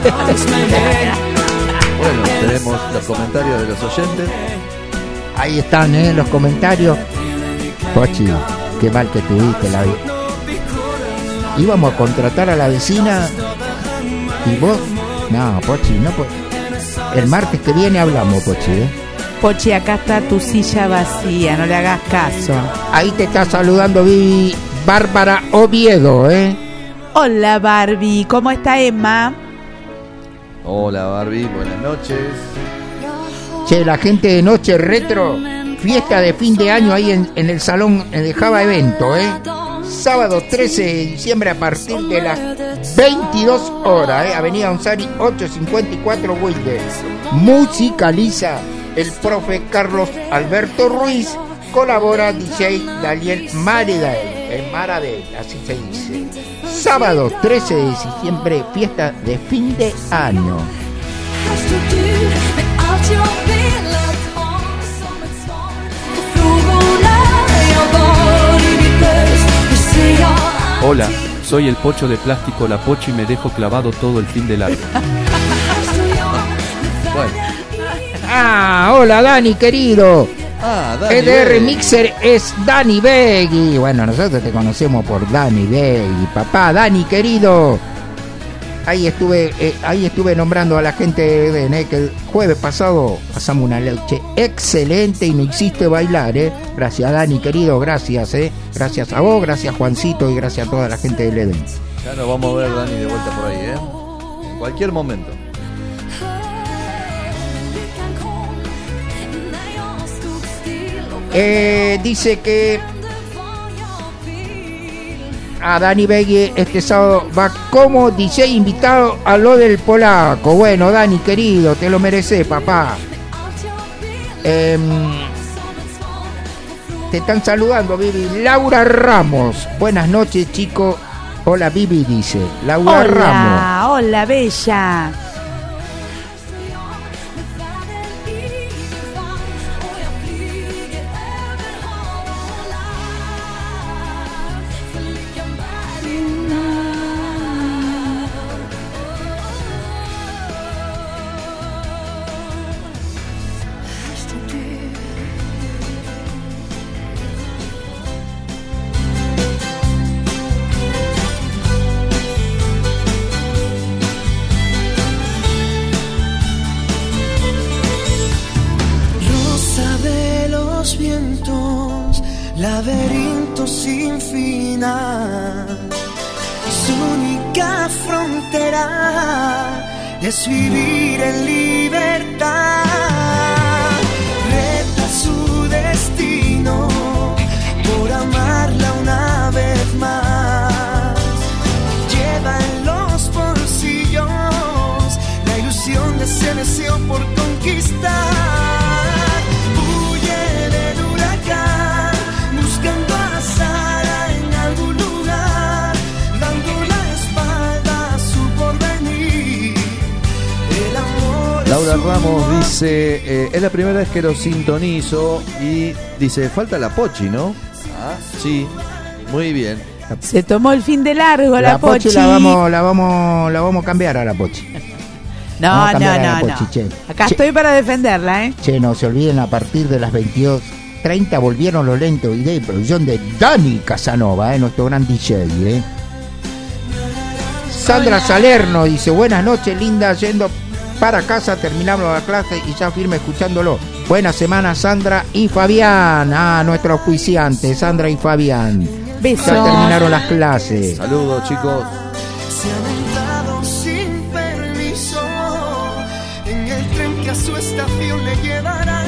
Bueno, tenemos los comentarios de los oyentes. Ahí están, ¿eh? Los comentarios. Pochi, qué mal que tuviste la vida. Íbamos a contratar a la vecina y vos, no, Pochi, no po- el martes que viene hablamos, Pochi, ¿eh? Pochi, acá está tu silla vacía, no le hagas caso. Ahí te está saludando Vivi Bárbara Oviedo, ¿eh? Hola, Barbie, ¿cómo está Emma? Hola Barbie, buenas noches. Che, la gente de Noche Retro, fiesta de fin de año ahí en, en el salón de Java Evento, ¿eh? sábado trece de diciembre a partir de las veintidós horas, ¿eh? Avenida Onsari ochocientos cincuenta y cuatro Wilde. Musicaliza el profe Carlos Alberto Ruiz, colabora D J Daniel Maradel, eh, Maradel, así se dice. Sábado trece de diciembre, fiesta de fin de año. Hola, soy el Pocho de Plástico La Pocho y me dejo clavado todo el fin del año. Bueno. Ah, hola Dani querido. Ah, Dani E D R Begui. Mixer es Dani Begui. Bueno, nosotros te conocemos por Dani Begui, papá. Dani querido. Ahí estuve, eh, ahí estuve nombrando a la gente de Eden, eh, que el jueves pasado pasamos una noche excelente y nos hiciste bailar, eh. Gracias Dani querido, gracias, eh. Gracias a vos, gracias Juancito y gracias a toda la gente del Eden. Ya nos vamos a ver, Dani, de vuelta por ahí, ¿eh? En cualquier momento. Eh, dice que a Dani Begui este sábado va como D J invitado a lo del polaco. Bueno, Dani querido, te lo mereces, papá. Eh, te están saludando, Vivi. Laura Ramos. Buenas noches, chicos. Hola, Vivi, dice. Laura Ramos. Hola, hola, bella. Laberinto sin final, su única frontera es vivir en libertad. Reta su destino por amarla una vez más. Lleva en los bolsillos la ilusión de ese deseo por conquistar. Laura Ramos dice, eh, es la primera vez que lo sintonizo y dice, falta la Pochi, ¿no? Ah, sí, muy bien. Se tomó el fin de largo la, La Pochi, Pochi. la vamos, la vamos, la vamos a cambiar a la Pochi. No, Vamos a no, cambiar a la no, Pochi, no. che. Acá Che. estoy para defenderla, ¿eh? Che, no se olviden, a partir de las veintidós treinta volvieron los lentos y de producción de Dani Casanova, eh, nuestro gran D J, eh. Sandra Salerno dice, buenas noches, linda, yendo para casa, terminamos la clase y ya firme escuchándolo. Buena semana, Sandra y Fabián. Ah, nuestro auspiciante, Sandra y Fabián. Besos. Ya terminaron las clases. Saludos, chicos. Se han entrado sin permiso en el tren que a su estación le llevará.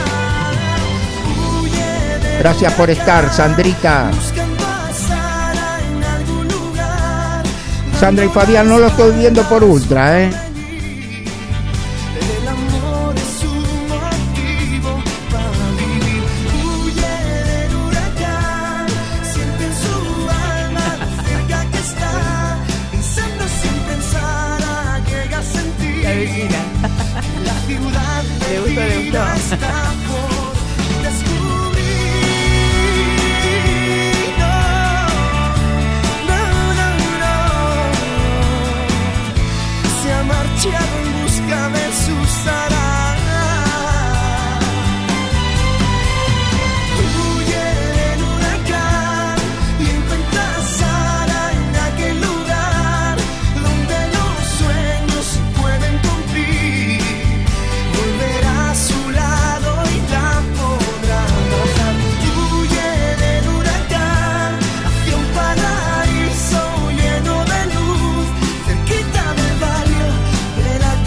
Huye de Gracias por estar, Sandrita. buscando a Sara en algún lugar. Sandra y Fabián, no lo estoy viendo por ultra, eh. El amor es su motivo para vivir. Huye del huracán, siente en su alma lo cerca que está. Pensando sin pensar, llega a sentir La vecina. la ciudad Le gustó, le gustó. está por descubrir. No, no, no, no. Se ha marchado en busca de su Sara. Huye del huracán y encuentra a Sara en aquel lugar donde los sueños se pueden cumplir. Volverá a su lado y la podrá abrazar. Huye del huracán hacia un paraíso lleno de luz, cerquita del barrio de la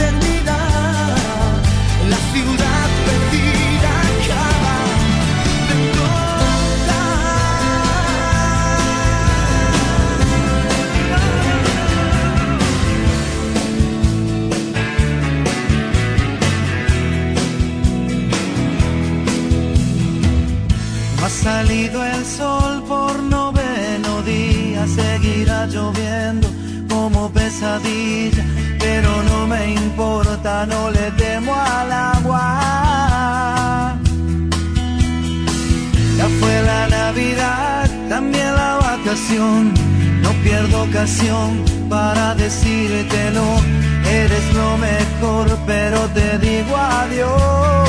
salido el sol por noveno día, seguirá lloviendo como pesadilla, pero no me importa, no le temo al agua. Ya fue la Navidad, también la vacación, no pierdo ocasión para decírtelo, eres lo mejor, pero te digo adiós.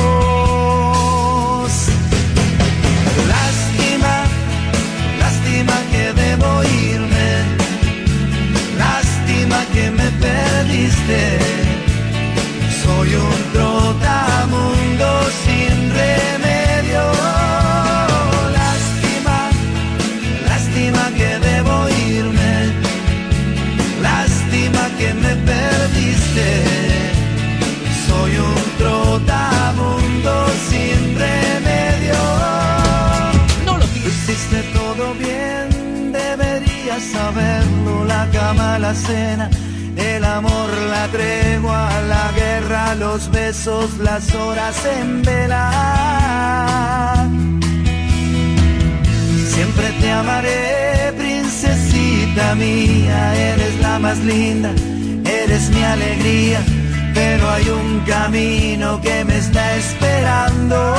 Lástima, lástima que debo irme, lástima que me perdiste, soy un trotamundo sin remedio. Lástima, lástima que debo irme, lástima que me perdiste, soy un trotamundo sin remedio. No lo hiciste todo bien, deberías saberlo, la cama, la cena, el amor, la tregua, la guerra, los besos, las horas en vela. Siempre te amaré, princesita mía, eres la más linda, eres mi alegría, pero hay un camino que me está esperando.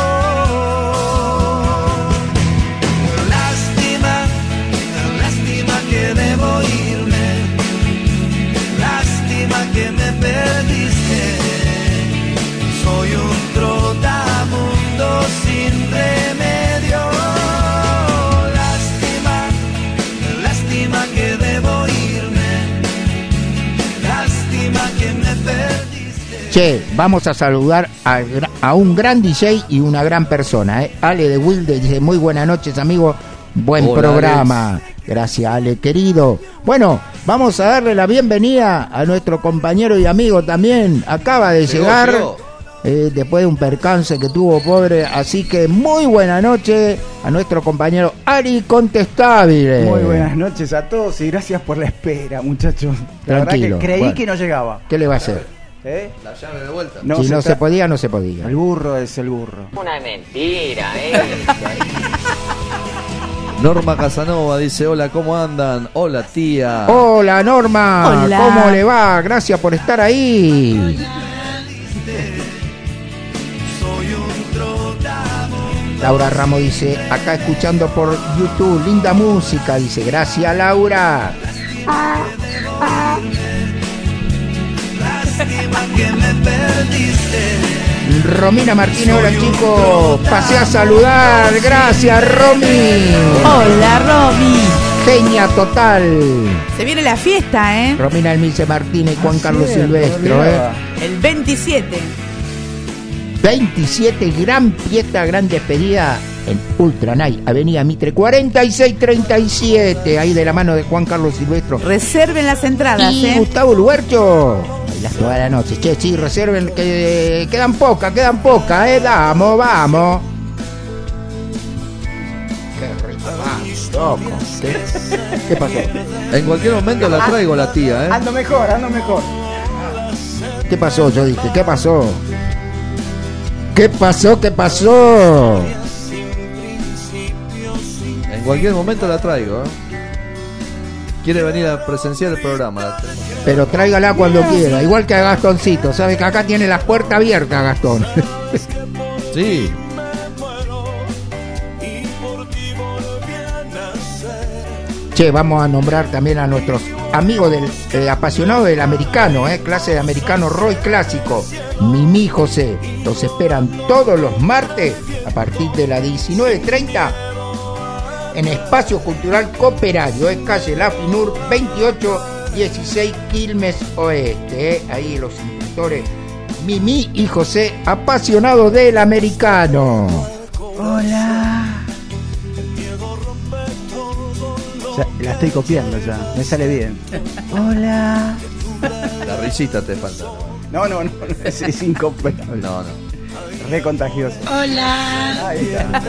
Lástima, lástima que debo irme, lástima que me perdiste, soy un trotamundo sin remedio. Lástima, lástima que debo irme, lástima que me perdiste. Che, vamos a saludar a, a un gran D J y una gran persona, ¿eh? Ale de Wilde dice, muy buenas noches, amigo, buen Hola, programa. Alex. Gracias, Ale, querido. Bueno, vamos a darle la bienvenida a nuestro compañero y amigo también. Acaba de Llegó, llegar llegó. eh, después de un percance que tuvo, pobre. Así que muy buena noche a nuestro compañero Ari Contestable. Muy buenas noches a todos y gracias por la espera, muchachos. La Tranquilo, verdad que creí bueno. que no llegaba. ¿Qué le va a hacer? ¿Eh? La llave de vuelta. No si se no tra- se podía, no se podía. El burro es el burro. Una mentira, ¿eh? Norma Casanova dice, hola, ¿cómo andan? Hola, tía. Hola, Norma. Hola. ¿Cómo le va? Gracias por estar ahí. Laura Ramos dice, acá escuchando por YouTube, linda música. Dice, gracias, Laura. Lástima que me perdiste. Romina Martínez, hola chicos. Pasé a saludar. Gracias, Romy. Hola, Romy. Genia total. Se viene la fiesta, ¿eh? Romina Elmice Martínez y Juan Ah, Carlos sí, Silvestro, me ¿eh? olvidaba. El veintisiete. veintisiete, gran fiesta, gran despedida en Ultra Night, Avenida Mitre cuarenta y seis treinta y siete, ahí de la mano de Juan Carlos Silvestro Reserven las entradas, y ¿eh? Gustavo Luercho. Bailas toda la noche, che, sí, reserven, que quedan pocas, quedan pocas, eh, vamos, vamos. Qué rico, vamos, loco. ¿Qué, ¿Qué pasó? En cualquier momento la traigo la tía, ¿eh? Ando mejor, ando mejor. ¿Qué pasó? Yo dije, ¿qué pasó? ¿Qué pasó? ¿Qué pasó? En cualquier momento la traigo, ¿eh? Quiere venir a presenciar el programa. La tenemos. Pero tráigala cuando quiera, igual que a Gastoncito. Sabe que acá tiene las puertas abiertas, Gastón. Sí. Che, vamos a nombrar también a nuestros amigos del eh, apasionado del americano, eh, clase de americano Roy clásico, Mimi José. Los esperan todos los martes a partir de las diecinueve treinta en Espacio Cultural Cooperario, eh, calle La Finur veintiocho dieciséis Quilmes Oeste. Eh, ahí los instructores Mimi y José, apasionados del americano. Hola. Ya, la estoy copiando ya, me sale bien. Hola. La risita te falta. No, no, no, no es, es incomparable. No, no. Re contagioso. Hola. Ahí está.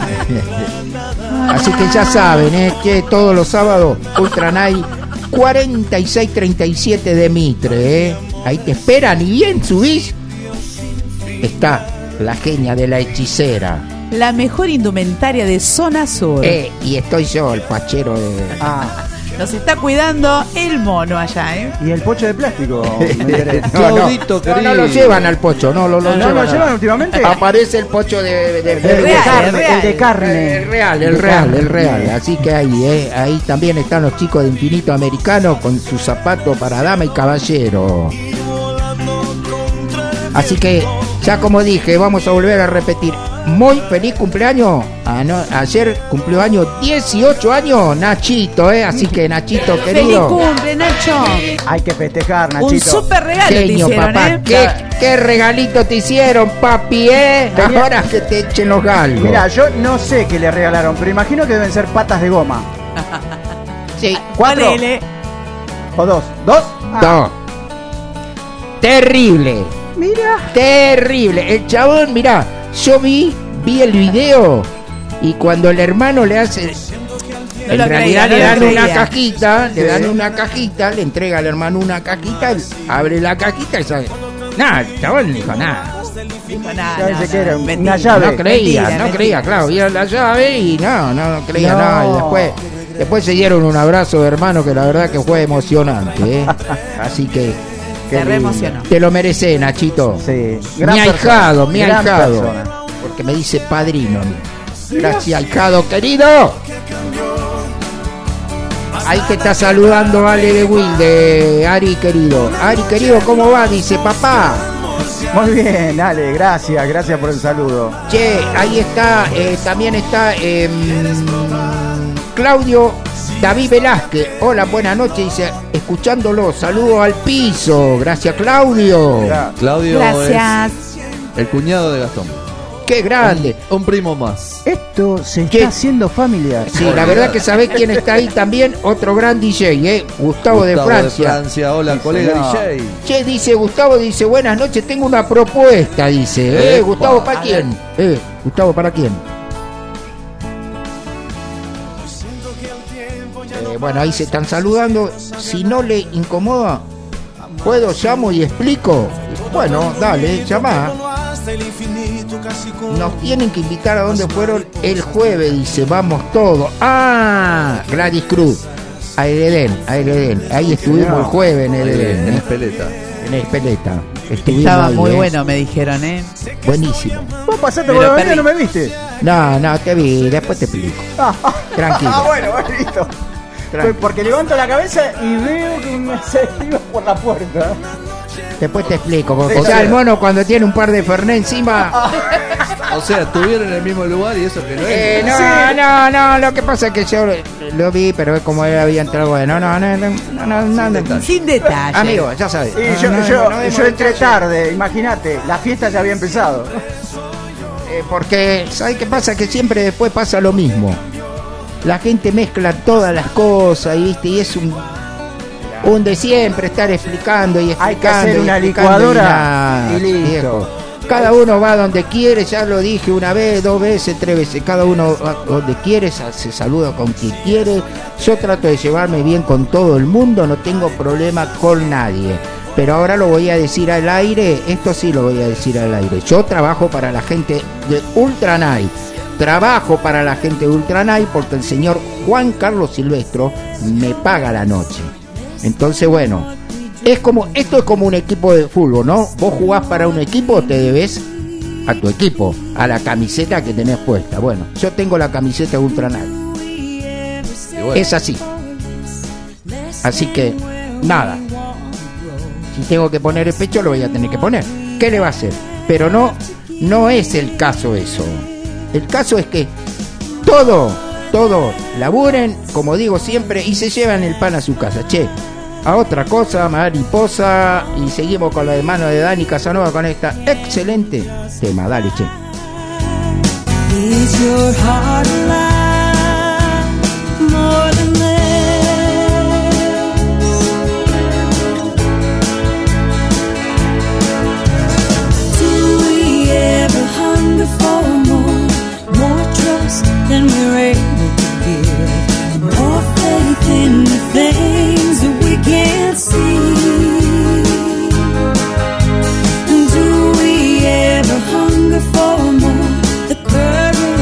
Así que ya saben, eh, que todos los sábados Ultra Night cuarenta y seis treinta y siete de Mitre, eh. Ahí te esperan y bien subís. Está la genia de la hechicera. la mejor indumentaria de zona sur. Eh, y estoy yo, el fachero de... Ah, Nos está cuidando el mono allá, ¿eh? y el pocho de plástico. me interesa. No, no, Claudito, no, querido. no lo llevan al pocho, no, lo, lo ¿No llevan. lo a- llevan últimamente? Aparece el pocho de, de, de- El de- de real, carne, el real. el de carne. El real, el De real, carne. el real. Así que ahí, eh, ahí también están los chicos de Infinito Americano con sus zapatos para dama y caballero. Así que, ya como dije, vamos a volver a repetir. Muy feliz cumpleaños. Ah, no, ayer cumplió años, dieciocho años, Nachito, eh. Así que, Nachito ¡Feliz querido. cumple, Nacho! Hay que festejar, Un Nachito. súper regalo te Genio, hicieron, papá. ¿eh? ¿Qué, qué regalito te hicieron, papi, eh? Tenía- Ahora que te echen los galgos. Mira, yo no sé qué le regalaron, pero imagino que deben ser patas de goma. Sí. ¿Cuatro? Ponele. ¿O dos? ¿Dos? Ah, No. Terrible. mira. Terrible. El chabón, mirá, yo vi, vi el video y cuando el hermano le hace... No en lo realidad creía, no le lo dan una creía. cajita, le Sí. dan una cajita, le entrega al hermano una cajita, él abre la cajita y sabe... Nada, el chabón no dijo nada. Dijo nada. Ya no, pensé no, que era mentira. una llave. No creía, Mentira, no mentira. creía, claro, vio la llave y no, no, no creía No. nada. Y después, después se dieron un abrazo de hermano que la verdad que fue emocionante, ¿eh? Así que... Se re emocionó. Te lo mereces, Nachito. Sí. Mi Gran ahijado, persona, mi gran ahijado. persona. Porque me dice padrino. Gracias, ahijado querido. Ahí te está saludando Ale de Will, de Ari querido. Ari querido, ¿cómo va? Dice papá. Muy bien, Ale, gracias, gracias por el saludo. Che, ahí está, eh, también está eh, Claudio David Velázquez. Hola, buenas noches, dice, escuchándolo, saludo al piso. Gracias, Claudio. Claudio Gracias. es el cuñado de Gastón. Qué grande. Un, un primo más. Esto se ¿Qué? está haciendo familiar. Sí, la verdad que sabés quién está ahí también, otro gran D J, ¿eh? Gustavo, de Gustavo Francia. Francia, hola, colega señor. D J. Che, dice Gustavo, dice, buenas noches, tengo una propuesta, dice. Eh, Epa. Gustavo, ¿para A quién? Eh, Gustavo, ¿para quién? Eh, bueno, ahí se están saludando. Si no le incomoda, ¿puedo, llamo y explico? Bueno, dale, llama. Nos tienen que invitar a donde fueron el jueves, dice, vamos todos. Ah, Gladys Cruz, a El Edén, a El Edén. Ahí estuvimos el jueves en El Edén, En ¿eh? Espeleta. En Espeleta. Estuvimos Estaba ahí, muy ¿eh? bueno, me dijeron, ¿eh? Buenísimo. Vos pasaste Me por lo la avenida y perdí. no me viste. No, no, te vi, después te explico. Tranquilo. Ah, bueno, bueno, listo. Pues porque levanto la cabeza y veo que me se iba por la puerta. Después te explico. Porque O ya sea- el mono cuando tiene un par de Fernet encima. O sea, estuvieron en el mismo lugar y eso que no es. Eh, no, no, no, lo que pasa es que yo lo vi, pero es como él había entrado. Bueno, no, no, no, no, no, no, no. Sin detalle. Amigo, ya sabes. Y yo, No, no, yo, no demos yo entré detalles. tarde, imagínate, la fiesta ya había empezado. Eh, porque, ¿sabes qué pasa? Que siempre después pasa lo mismo. La gente mezcla todas las cosas, y, ¿viste? Y es un, un de siempre estar explicando y explicando. Hay que hacer y una explicando licuadora nada, y listo. viejo. Cada uno va donde quiere, ya lo dije una vez, dos veces, tres veces. Cada uno va donde quiere, se se saluda con quien quiere. Yo trato de llevarme bien con todo el mundo, no tengo problema con nadie. Pero ahora lo voy a decir al aire, esto sí lo voy a decir al aire. Yo trabajo para la gente de Ultra Night. Trabajo para la gente de Ultra Night porque el señor Juan Carlos Silvestro me paga la noche. Entonces, bueno, es como, esto es como un equipo de fútbol, ¿no? Vos jugás para un equipo, te debes a tu equipo, a la camiseta que tenés puesta. Bueno, yo tengo la camiseta de Ultra Night. Y bueno, Es así. Así que, nada. Si tengo que poner el pecho, lo voy a tener que poner. ¿Qué le va a hacer? Pero no, no es el caso eso. El caso es que todo, todo laburen, como digo siempre, y se llevan el pan a su casa. Che, a otra cosa, mariposa, y seguimos con la de mano de Dani Casanova con esta excelente tema. Dale, che. Is your heart alive more than this? Do we ever hunger for more, more trust than we're able to give, more faith in the things that we can't see? And do we ever hunger for more, the courage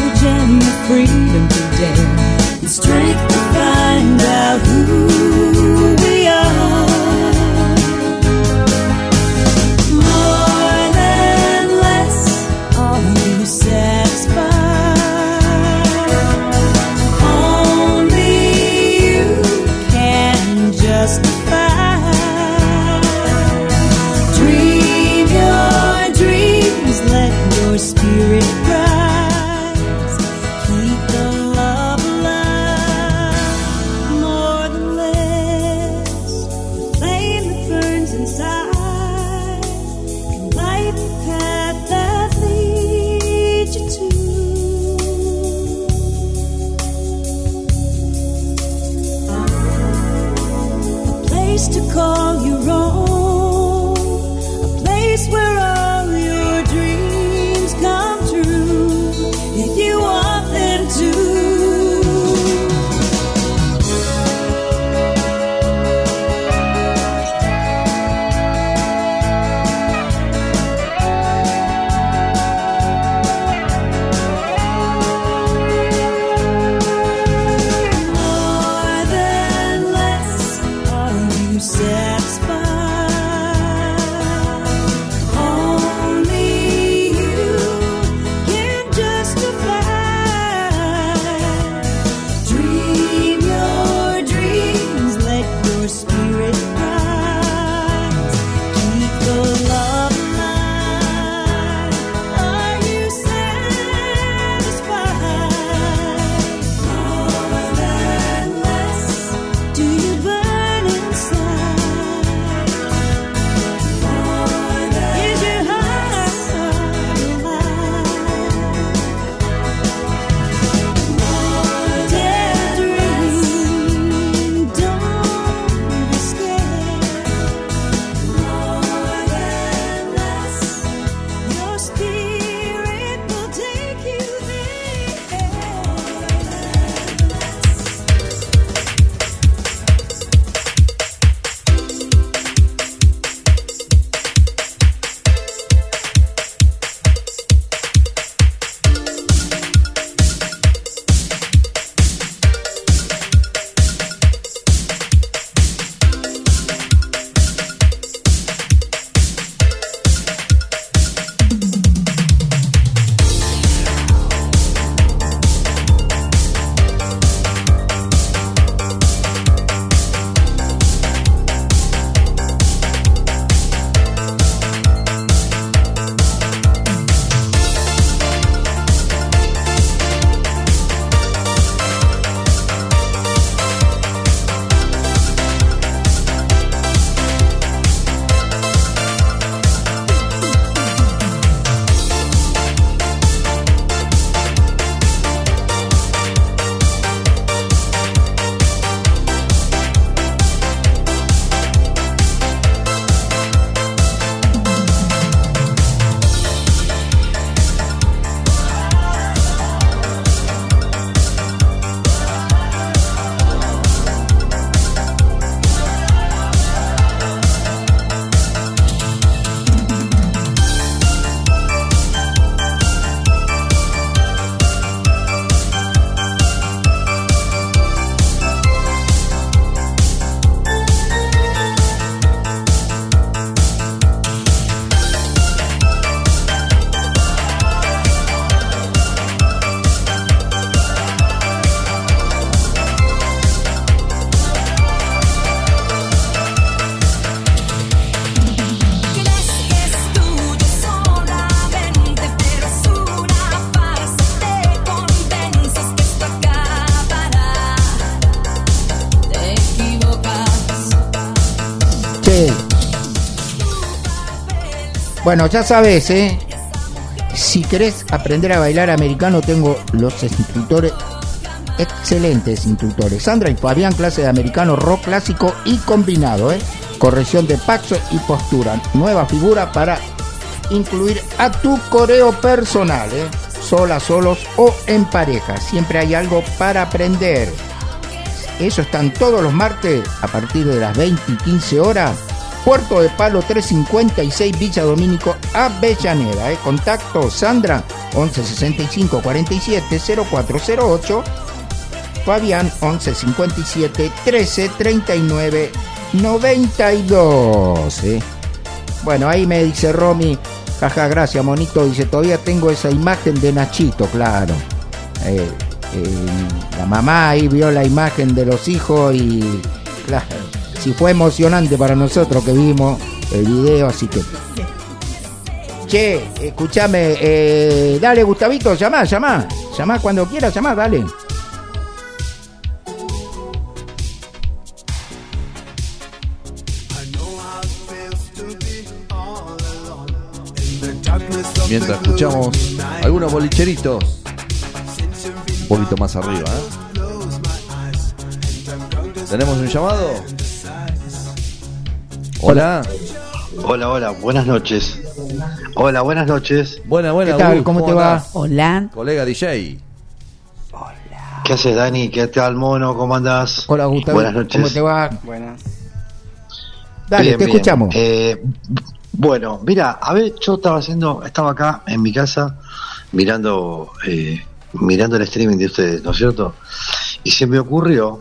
Bueno, ya sabes, ¿eh? Si querés aprender a bailar americano, tengo los instructores, excelentes instructores. Sandra y Fabián, clase de americano rock clásico y combinado, ¿eh? Corrección de paso y postura. Nueva figura para incluir a tu coreo personal, ¿eh? Solas, solos o en pareja. Siempre hay algo para aprender. Eso están todos los martes a partir de las veinte y quince horas. Puerto de Palo trescientos cincuenta y seis, Villa Domínico, Avellaneda. ¿eh? Contacto Sandra once sesenta y cinco cuarenta y siete cero cuatro cero ocho. Fabián once cincuenta y siete trece treinta y nueve noventa y dos. ¿eh? Bueno, ahí me dice Romy, jaja, gracias, monito. Dice, todavía tengo esa imagen de Nachito, claro. Eh, eh, la mamá ahí vio la imagen de los hijos y claro, sí fue emocionante para nosotros que vimos el video, así que... Che, escúchame, eh, dale, Gustavito, llamá, llamá. Llamá cuando quieras, llamá, dale. Mientras escuchamos algunos bolicheritos un poquito más arriba, ¿eh? ¿Tenemos un llamado? Hola. Hola, hola, buenas noches. Hola, buenas noches. Buena, buena. ¿Qué tal? ¿Cómo, ¿Cómo te va? Hola. Colega D J. ¿Qué haces, Dani? ¿Qué tal, mono? ¿Cómo andás? Hola, Gustavo. Buenas noches. ¿Cómo te va? Buenas. Dale, bien, te bien. escuchamos. Eh, bueno, mira, a ver, yo estaba haciendo, estaba acá en mi casa mirando, eh, mirando el streaming de ustedes, ¿no es cierto? Y se me ocurrió,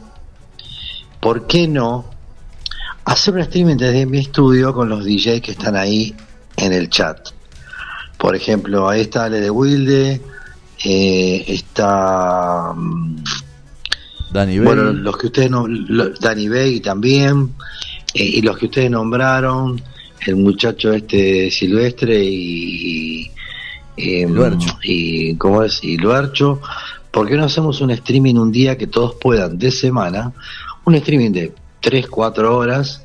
¿por qué no hacer un streaming desde mi estudio con los D Js que están ahí en el chat? Por ejemplo, ahí está Ale de Wilde, eh, está um, Dani Begui. Bueno, los que ustedes no, lo, Dani Begui también, eh, y los que ustedes nombraron, el muchacho este Silvestre y y, Luercho. y ¿cómo es? Y Luercho. ¿Por qué no hacemos un streaming un día que todos puedan de semana? Un streaming de tres, cuatro horas,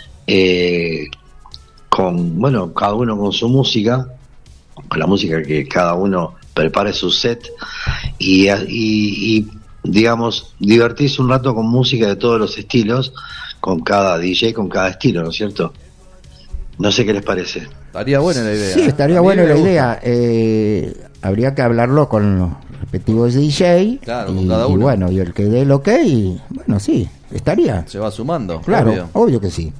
eh, con, bueno, cada uno con su música, con la música que cada uno prepare su set y, y, y digamos, divertirse un rato con música de todos los estilos, con cada D J, con cada estilo, ¿no es cierto? No sé qué les parece. Estaría buena la idea. Sí, estaría buena la idea. Eh, habría que hablarlo con los respectivos D J. Claro, y, con cada uno. y bueno, y el que dé el ok, y, bueno, sí, estaría. Se va sumando. Claro, obvio, obvio que sí.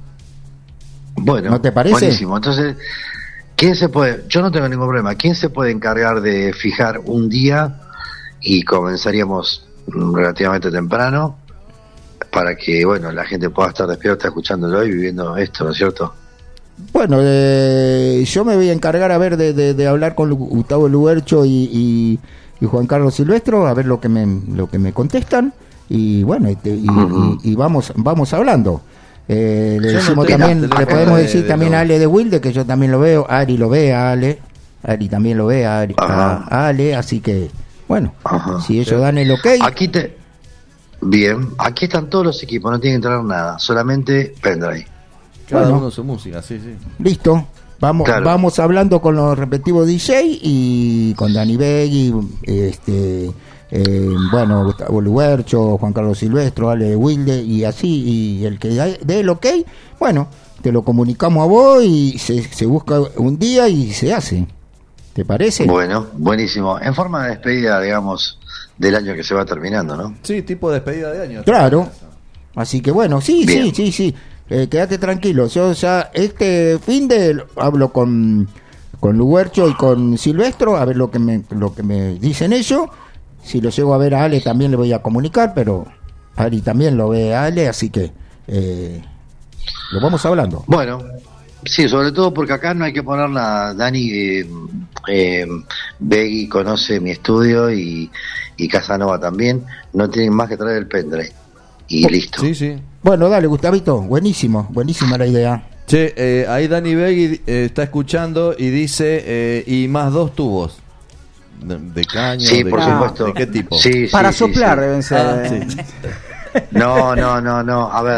Bueno, ¿no te parece? Buenísimo. Entonces, ¿quién se puede? Yo no tengo ningún problema. ¿Quién se puede encargar de fijar un día y comenzaríamos relativamente temprano para que, bueno, la gente pueda estar despierta escuchándolo y viviendo esto, ¿no es cierto? Bueno, eh, yo me voy a encargar a ver de, de, de hablar con Gustavo Luercho y, y, y Juan Carlos Silvestro, a ver lo que me lo que me contestan y bueno, y, y, uh-huh. y, y vamos vamos hablando. Eh, le yo decimos no también, le podemos de, decir de también lo... a Ale de Wilde, que yo también lo veo, Ari lo ve, a Ale, Ari también lo ve, a, Ari, a, a Ale, así que bueno, uh-huh. si ellos dan el ok. Aquí te bien, aquí están todos los equipos, no tienen que entrar nada, solamente pendrive. Cada bueno, uno su música, sí, sí. Listo. Vamos, claro. vamos hablando con los respectivos D J y con Dani Begui, este, eh, bueno, Gustavo Luercho, Juan Carlos Silvestro, Ale Wilde y así, y el que dé el ok, bueno, te lo comunicamos a vos y se, se busca un día y se hace. ¿Te parece? Bueno, buenísimo. En forma de despedida, digamos, del año que se va terminando, ¿no? Sí, tipo de despedida de año. Claro. Así que bueno, sí, Bien. sí, sí, sí. Eh, quédate tranquilo, yo ya este fin de hablo con con Luercho y con Silvestro a ver lo que me lo que me dicen ellos. Si lo llego a ver a Ale también le voy a comunicar, pero Ari también lo ve a Ale, así que eh, lo vamos hablando. Bueno, sí, sobre todo porque acá no hay que poner nada. Dani eh, eh, Begui conoce mi estudio y, y Casanova también. No tienen más que traer el pendrive y listo. Sí, sí. Bueno, dale, Gustavito, buenísimo, buenísima la idea. Che, eh, ahí Dani Begui eh, está escuchando y dice, eh, y más dos tubos. ¿De, de caño? Sí, de por qué, supuesto. ¿De qué tipo? Sí, Para sí, soplar sí, sí. deben ser. Ah, sí. No, no, no, no. A ver,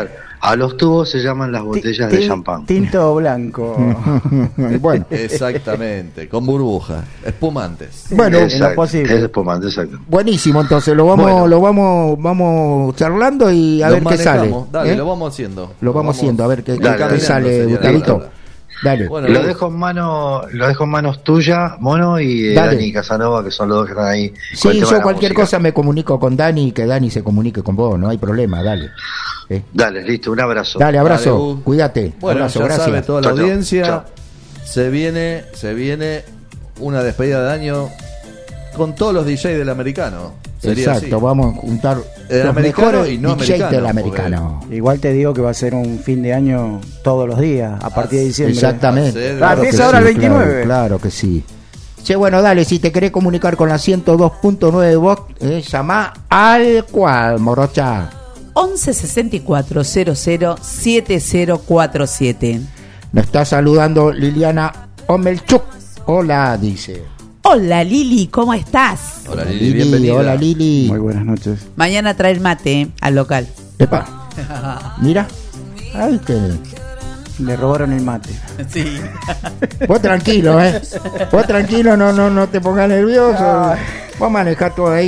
A los tubos se llaman las botellas Ti- de ti- champán. Tinto blanco. Bueno, Exactamente, con burbujas, espumantes. Bueno, en lo posible. Es espumante, exacto. buenísimo, entonces lo vamos, Bueno. lo vamos, vamos charlando y a Lo ver qué sale. manejamos, Dale, ¿eh? lo vamos haciendo. Lo vamos haciendo, a ver qué, qué- Dale, qué dale. sale, Sería la Gustavito. palabra. Dale. Bueno, Lo Lu, dejo en mano, lo dejo en manos tuyas, Mono, y de Dale. Dani Casanova, que son los dos que están ahí. con el Sí, tema yo de la cualquier música. cosa me comunico con Dani y que Dani se comunique con vos, no hay problema, dale. ¿eh? Dale, listo, un abrazo. Dale, abrazo, Dale, Gu. cuídate. Bueno, abrazo, ya gracias. sabe toda la Chau, chau. audiencia. Chau. Se viene, se viene una despedida de año con todos los D Js del americano. Sería Exacto, así. vamos a juntar El los americano mejores y no D Js del americano, americano. Igual te digo que va a ser un fin de año todos los días, a partir de diciembre. Exactamente. Ah, Claro que empieza ahora sí, el veintinueve. Claro, claro que sí. Che, bueno, dale, si te querés comunicar con la ciento dos punto nueve vos, eh, llamá al cual, morocha. once sesenta y cuatro cero cero siete cero cuatro siete. Nos está saludando Liliana Omelchuk. Hola, dice. Hola Lili, ¿cómo estás? Hola Lili, bienvenida. Hola Lili. Muy buenas noches. Mañana trae el mate eh, al local. Epa, mira. Ay, que... Le robaron el mate. Sí. Vos tranquilo, eh. Vos tranquilo, no, no, no te pongas nervioso. Vos manejás todo ahí.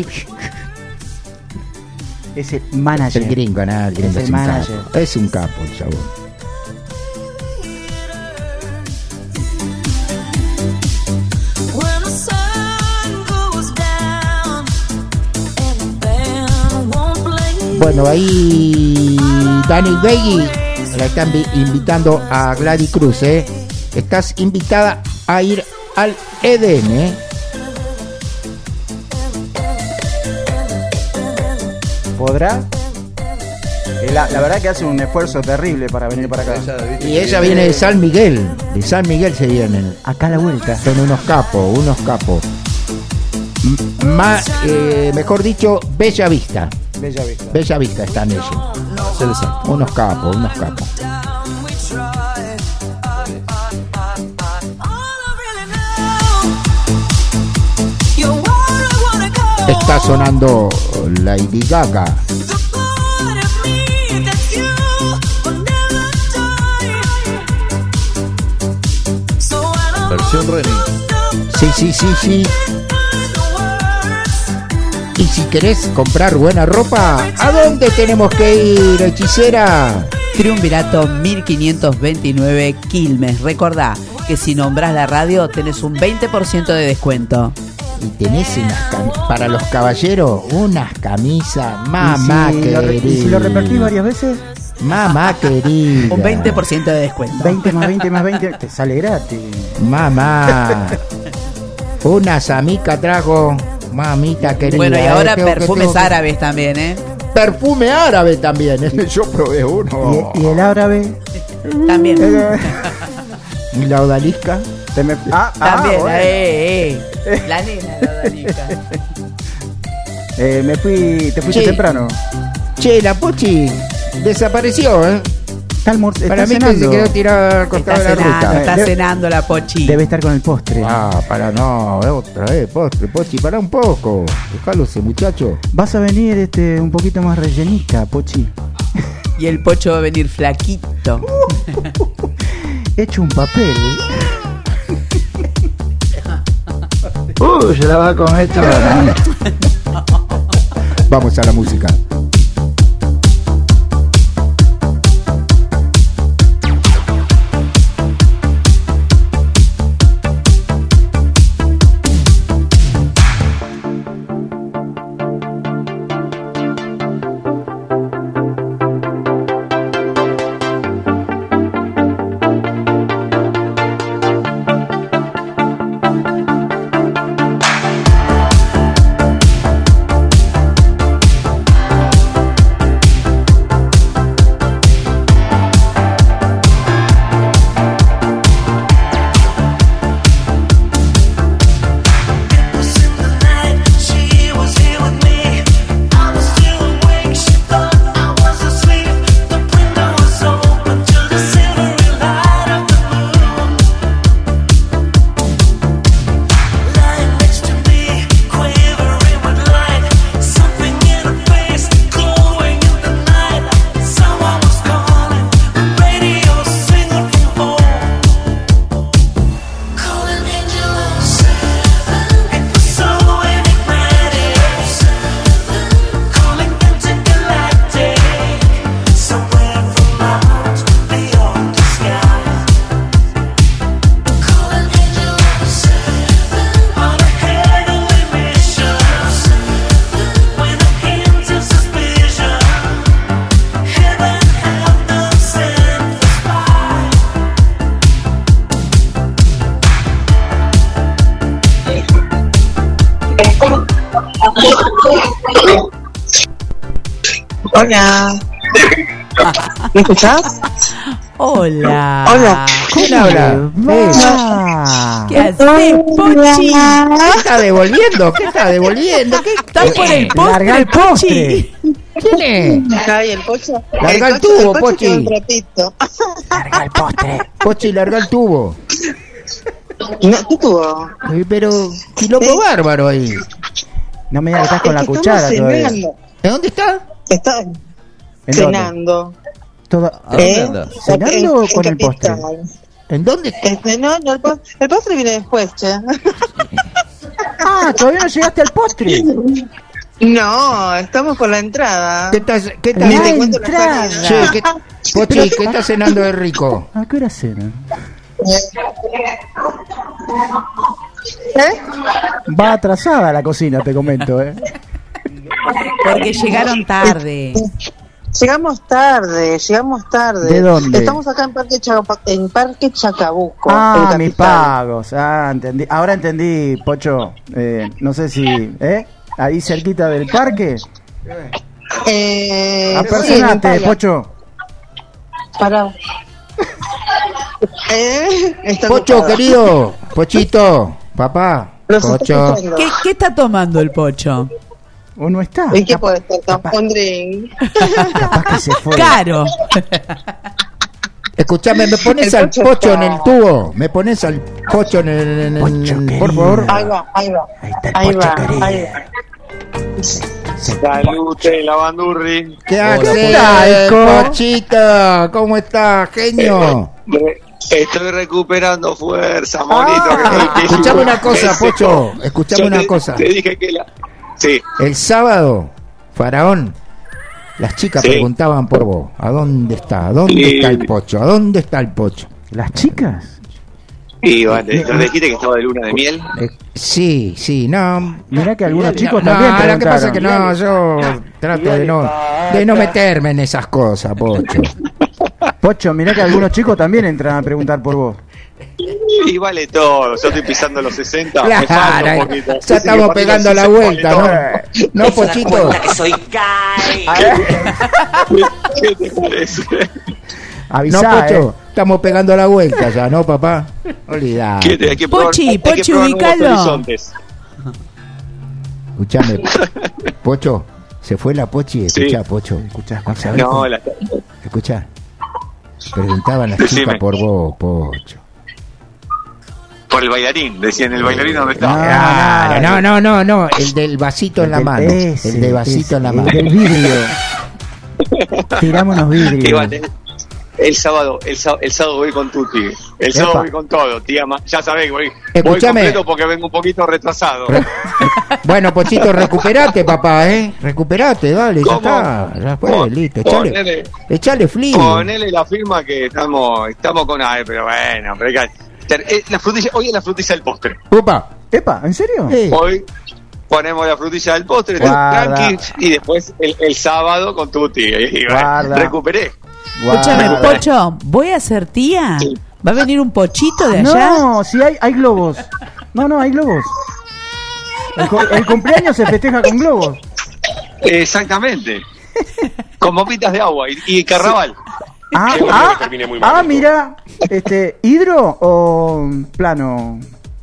Es el manager. El gringo, nada, el gringo Es el es un manager. capo. Es un capo el chabón. Bueno, ahí Dani Begui la están vi- invitando a Gladys Cruz, ¿eh? Estás invitada a ir al Edén, ¿eh? ¿Podrá? Eh, La, la verdad que hace un esfuerzo terrible para venir para acá. Y ella viene de San Miguel, de San Miguel se vienen. Acá a la vuelta. Son unos capos, unos capos. M- ma- eh, mejor dicho, Bella Vista. Bella Vista. Bella Vista están ellos. Unos capos, unos capos. Está sonando Lady Gaga. Versión remix. Sí, sí, sí, sí. Y si querés comprar buena ropa, ¿a dónde tenemos que ir, hechicera? Triunvirato mil quinientos veintinueve Quilmes. Recordá que si nombrás la radio tenés un veinte por ciento de descuento. Y tenés unas cam- para los caballeros unas camisas, mamá ¿Y si lo re- querida. ¿Y si lo repetís varias veces? Mamá querida. Un veinte por ciento de descuento. veinte más veinte más veinte, te sale gratis. Mamá. Una samica trajo, mamita querida. Bueno, y ahora eh, tengo que- perfumes tengo que- árabes también, ¿eh? Perfume árabe también. ¿eh? Yo probé uno. ¿Y, y el árabe? También. ¿Y la odalisca? Te me- ah, ah, También, bueno. eh, eh. La nena, la odalisca. Eh, me fui, te fuiste Che. temprano. Che, la Pochi desapareció, ¿eh? Está almor- Para está mí que se cenando. quedó tirada al costado Está de la cenando, ruta. está Debe- cenando la Pochi. Debe estar con el postre. Ah, para no, eh, otra vez, postre, Pochi, para un poco. Dejalo ese muchacho. Vas a venir este un poquito más rellenista, Pochi. Y el Pocho va a venir flaquito. Hecho un papel. Uh, se la va a comer toda. Vamos a la música. Hola. ¿Me escuchás? Hola. Hola. ¿Quién habla? Ah. ¿Qué haces, Pochi? ¿Qué está devolviendo? ¿Qué está devolviendo? ¿Qué está por el postre? Larga el postre. ¿Quién es? Ay, el pocho. Larga el, el tubo, el Pochi. Un ratito. Larga el postre. Pochi, larga el tubo. No, ¿qué tubo? Ay, pero quilombo ¿Sí? bárbaro ahí. No me digas que estás con Es la que cuchara estamos todavía. cenando. ¿En dónde está? Está ¿En dónde? cenando. Todo- ¿A dónde ¿Eh? andas? ¿Cenando En- o con en el postre? Capital. ¿En dónde? Este, no, no, el, pos- el postre viene después, che. Ah, todavía no llegaste al postre. No, estamos con la entrada. ¿Qué estás? ¿Qué estás? Ni te La cuento la entrada. salida. Che, ¿qué, Pochi, ¿qué estás cenando de rico? ¿A qué hora cenan? ¿Eh? Va atrasada la cocina, te comento, ¿eh? Porque llegaron tarde. Llegamos tarde, llegamos tarde. ¿De dónde? Estamos acá en Parque, Chaca- en Parque Chacabuco. Ah, en mis Capital. pagos. Ah, entendí. Ahora entendí, Pocho. Eh, no sé si, ¿eh? Ahí cerquita del parque. Eh, Apersonate, sí, Pocho. Pará. ¿Eh? Está Pocho, ocupado. querido. Pochito. Papá. Los estoy Pocho. escuchando. ¿Qué, ¿Qué está tomando el Pocho? ¿O no está? ¿Y qué puede estar? Un drink. Capaz que se fue. Caro. Escuchame, ¿me pones El al Pocho Pocho en está- el tubo? ¿Me pones al Pocho en el... en el- Pocho, por querido. favor? Ahí va, ahí va. Ahí está el Ahí Pocho, va, querido. ahí va. Salute, la bandurri. ¿Qué Hola, haces, Pocho. Pochito? ¿Cómo estás, genio? Re- Estoy recuperando fuerza, monito. Ah, que- que- escuchame una cosa, ese- Pocho. Escuchame Yo una te- cosa. Te dije que la. Sí, El sábado, Faraón, las chicas Sí. preguntaban por vos. ¿A dónde está? ¿A dónde Sí. está el Pocho? ¿A dónde está el Pocho? ¿Las chicas? y vale, ¿no dijiste que estaba de luna de miel? Eh, sí, sí, no. Mirá que algunos chicos no, también no, lo que preguntaron. pasa es que no, yo trato de no, de no meterme en esas cosas, Pocho. Pocho, mirá que algunos chicos también entran a preguntar por vos. Y vale todo. Yo estoy pisando los sesenta. me falta Claro, un poquito. ya Así que estamos para pegando los la sesenta vuelta, vale ¿no? No, Pochito. que soy Kai. todo. ¿Qué te parece? No, Avisá, Pocho, eh. estamos pegando la vuelta ya, ¿no, papá? Olvidá. ¿Qué te- hay que probar- Pochi, hay que Pochi, probar nuevos ubicalo. horizontes. Escuchame, Pocho, se fue la Pochi, escuchá, Sí. Pocho. Escuchá, No, escuchá. ¿sabés No, cómo? la, Escuchá. Preguntaban las Decime. chicas por vos, Pocho. por el bailarín. Decían, ¿el bailarín dónde está? Claro, no, no, no, no, el del vasito en la El del- mano. ese, El del vasito ese, en la el mano. del vidrio. Tiramos unos Y vidrios. vale, el sábado, el, sá- el sábado voy con Tuti. El sábado Epa. voy con todo, tía. Ma- Ya sabés, voy, voy Escuchame. completo porque vengo un poquito retrasado. Bueno, Pochito, recuperate, papá, ¿eh? Recuperate, dale, ya ¿Cómo? está. Ya fue, Pon- listo. Echale, ponele, echale frío. ponele la firma que estamos estamos con A E, pero bueno, pero hay que- ter- eh, la frutilla, hoy es la frutilla del postre. Upa. Epa, ¿en serio? Eh, Hoy ponemos la frutilla del postre, Guarda. tranqui, y después el, el sábado con Tuti. Y, bueno, Guarda. recuperé. Escúchame, Guarda. Pocho, ¿voy a ser tía? ¿Va a venir un pochito de allá? No, sí hay, hay globos. No, no, hay globos. El, co- el cumpleaños se festeja con globos. Exactamente. Con bombitas de agua y, y carnaval. Ah, Qué bueno ah, que termine muy mal ah, esto. mira, este, ¿hidro o plano?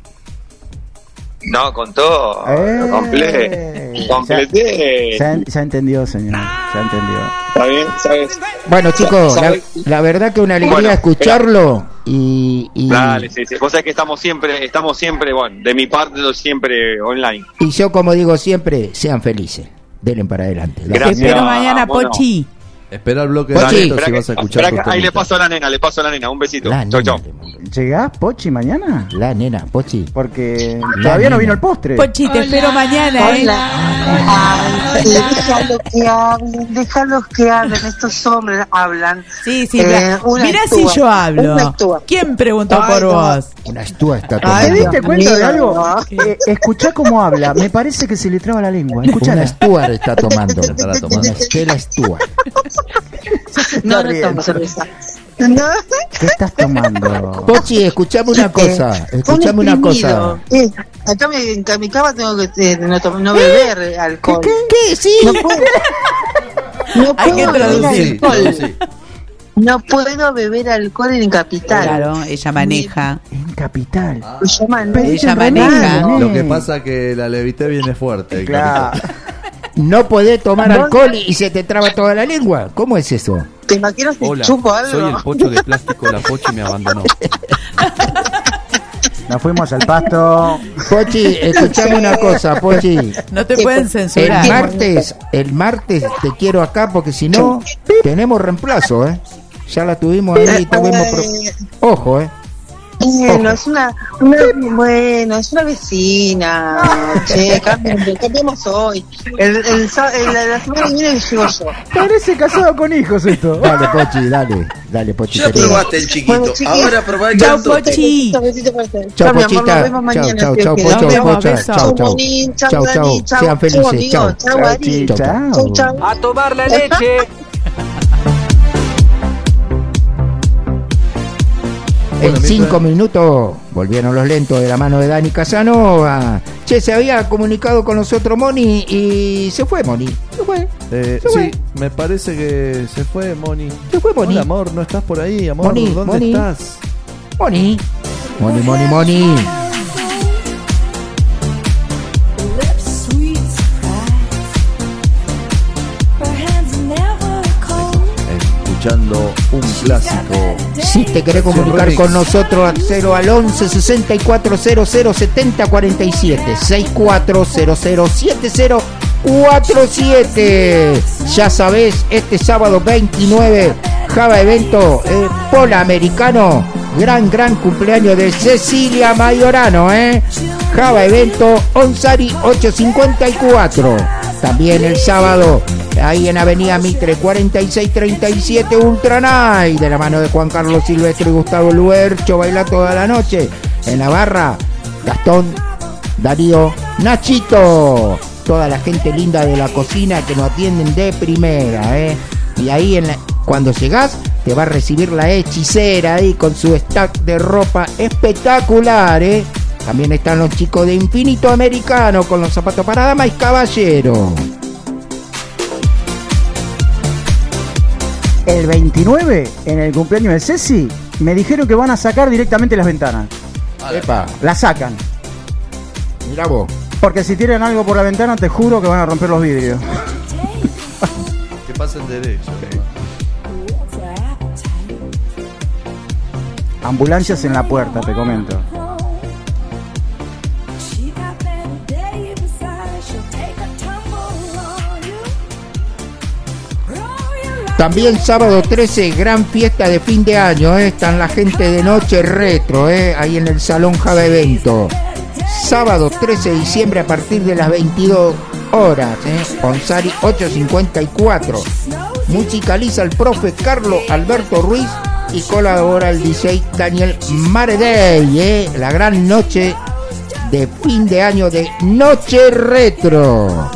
No, con todo. Eh, Comple- completé. Ya, ya entendió, señor, ya entendió. ¿Está bien? ¿Sabes? Bueno, chicos, la, ¿Sabes? la verdad que una alegría Bueno, escucharlo y, y, Dale, sí, sí. Vos sabés que estamos siempre, estamos siempre, bueno, de mi parte, siempre online. y yo, como digo siempre, sean felices. Denle para adelante. Dale. Te Gracias. espero mañana, Bueno. Pochi. Espera el bloque Pochi. de esto Esperá si que- vas a escuchar esperá que- tus ahí le temitas. paso a la nena, le paso a la nena. Un besito. La Chau, nena, chau. le mando. ¿Llegás, Pochi, mañana? La nena, Pochi. Porque La todavía no nena. vino el postre. Pochi, te espero mañana, ¿eh? Hola. Ay, sí, déjalos que hablen, déjalos que hablen. Estos hombres hablan. Sí, sí, Eh, mira, una mirá actúa, si yo hablo. una actúa. ¿Quién preguntó Ay, por no. vos? Una estúa está ¿Te tomando. diste cuenta de Mira, algo? no. Eh, escuchá cómo habla. Me parece que se le traba la lengua. Una Escuchala. Stuart está tomando. Estará tomando. Una Estela Stuart. No, no riendo. tomo cerveza. No. ¿Qué estás tomando? Pochi, escuchame una cosa. Escuchame una cosa. exprimido. Eh, acá me, en mi cama tengo que eh, no, tom- no beber alcohol. ¿Qué? ¿Qué? Sí. No puedo, no Hay que puedo beber traducir. alcohol. No puedo beber alcohol en Capital. Claro, ella maneja. En Capital. Ella maneja. Ella maneja. Lo que pasa que la Levité viene fuerte. Claro. No podés tomar alcohol y se te traba toda la lengua. ¿Cómo es eso? ¿Te imaginas si Hola, chupo algo? soy el pocho de plástico, la Pochi me abandonó. Nos fuimos al pasto. Pochi, escuchame una cosa, Pochi. No te pueden El censurar. martes, el martes te quiero acá porque si no, tenemos reemplazo, ¿eh? Ya la tuvimos ahí, tuvimos pro- Ojo, ¿eh? Bueno, es una, una, bueno, es una vecina. Che, cambiamos, cambiamos hoy. El, el, sa- el- la semana que viene llego yo. Parece casado con hijos esto. Dale, Pochi, dale. Dale, Pochi. Ya querido. probaste el chiquito, Bueno, chiquis. ahora probá el Chau, grandote. Pochi. Besito, besito para ustedes. Chau, Chau, mi amor, Pochita. nos vemos Chau, mañana. chau, si chau, Dios Pocho, quiere. Nos vemos, Pocha. beso. Chau, Chau, chau. Bonín, chau, Chau, Dani, chau. chau, Sean chau, felices. amigo, Chau. chau, Ari. Chau, chau. Chau, chau. A tomar la leche. Bueno, En mientras- cinco minutos volvieron los lentos de la mano de Dani Casanova. Che, se había comunicado con nosotros Moni y se fue Moni. Se fue. Eh, Se fue. sí, me parece que se fue Moni. Se fue Moni. Hola, amor, ¿no estás por ahí, amor? Moni, ¿Dónde Moni. estás? Moni. Moni, Moni, Moni. Escuchando un clásico. Si te querés comunicar con nosotros, cero al once sesenta y cuatro cero cero setenta cuarenta y siete sesenta y cuatro cero cero siete cero cuatro siete. Ya sabés, este sábado veintinueve, Java Evento, eh, Polamericano, gran, gran cumpleaños de Cecilia Mayorano, ¿eh? Java Evento, Onsari ochocientos cincuenta y cuatro. También el sábado, ahí en Avenida Mitre cuarenta y seis treinta y siete, Ultra Night, de la mano de Juan Carlos Silvestre y Gustavo Luercho, baila toda la noche. En la barra, Gastón, Darío, Nachito, toda la gente linda de la cocina que nos atienden de primera, ¿eh? Y ahí en la- cuando llegás te va a recibir la hechicera ahí con su stack de ropa espectacular, ¿eh? También están los chicos de Infinito Americano con los zapatos para dama y caballero. El veintinueve, en el cumpleaños de Ceci, me dijeron que van a sacar directamente las ventanas. Epa, Las sacan. mirá vos. Porque si tiran algo por la ventana, te juro que van a romper los vidrios. Que pasen derecho. Ambulancias en la puerta, te comento. También sábado trece, gran fiesta de fin de año, ¿eh? Están la gente de Noche Retro, ¿eh? Ahí en el Salón Java Evento. Sábado trece de diciembre a partir de las veintidós horas, ¿eh? Onsari ochocientos cincuenta y cuatro. Musicaliza el profe Carlos Alberto Ruiz y colabora el D J Daniel Maredey, ¿eh? La gran noche de fin de año de Noche Retro.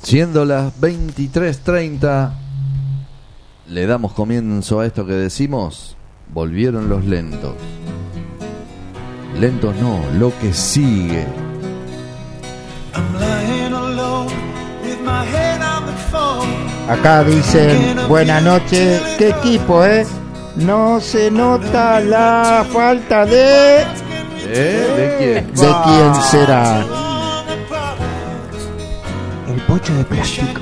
Siendo las veintitrés treinta, le damos comienzo a esto que decimos: volvieron los lentos. Lentos no, lo que sigue. Acá dicen, buenas noches, qué equipo, ¿eh? No se nota la falta de... ¿Eh? ¿De quién? ¿De quién será? El Pocho de Plástico.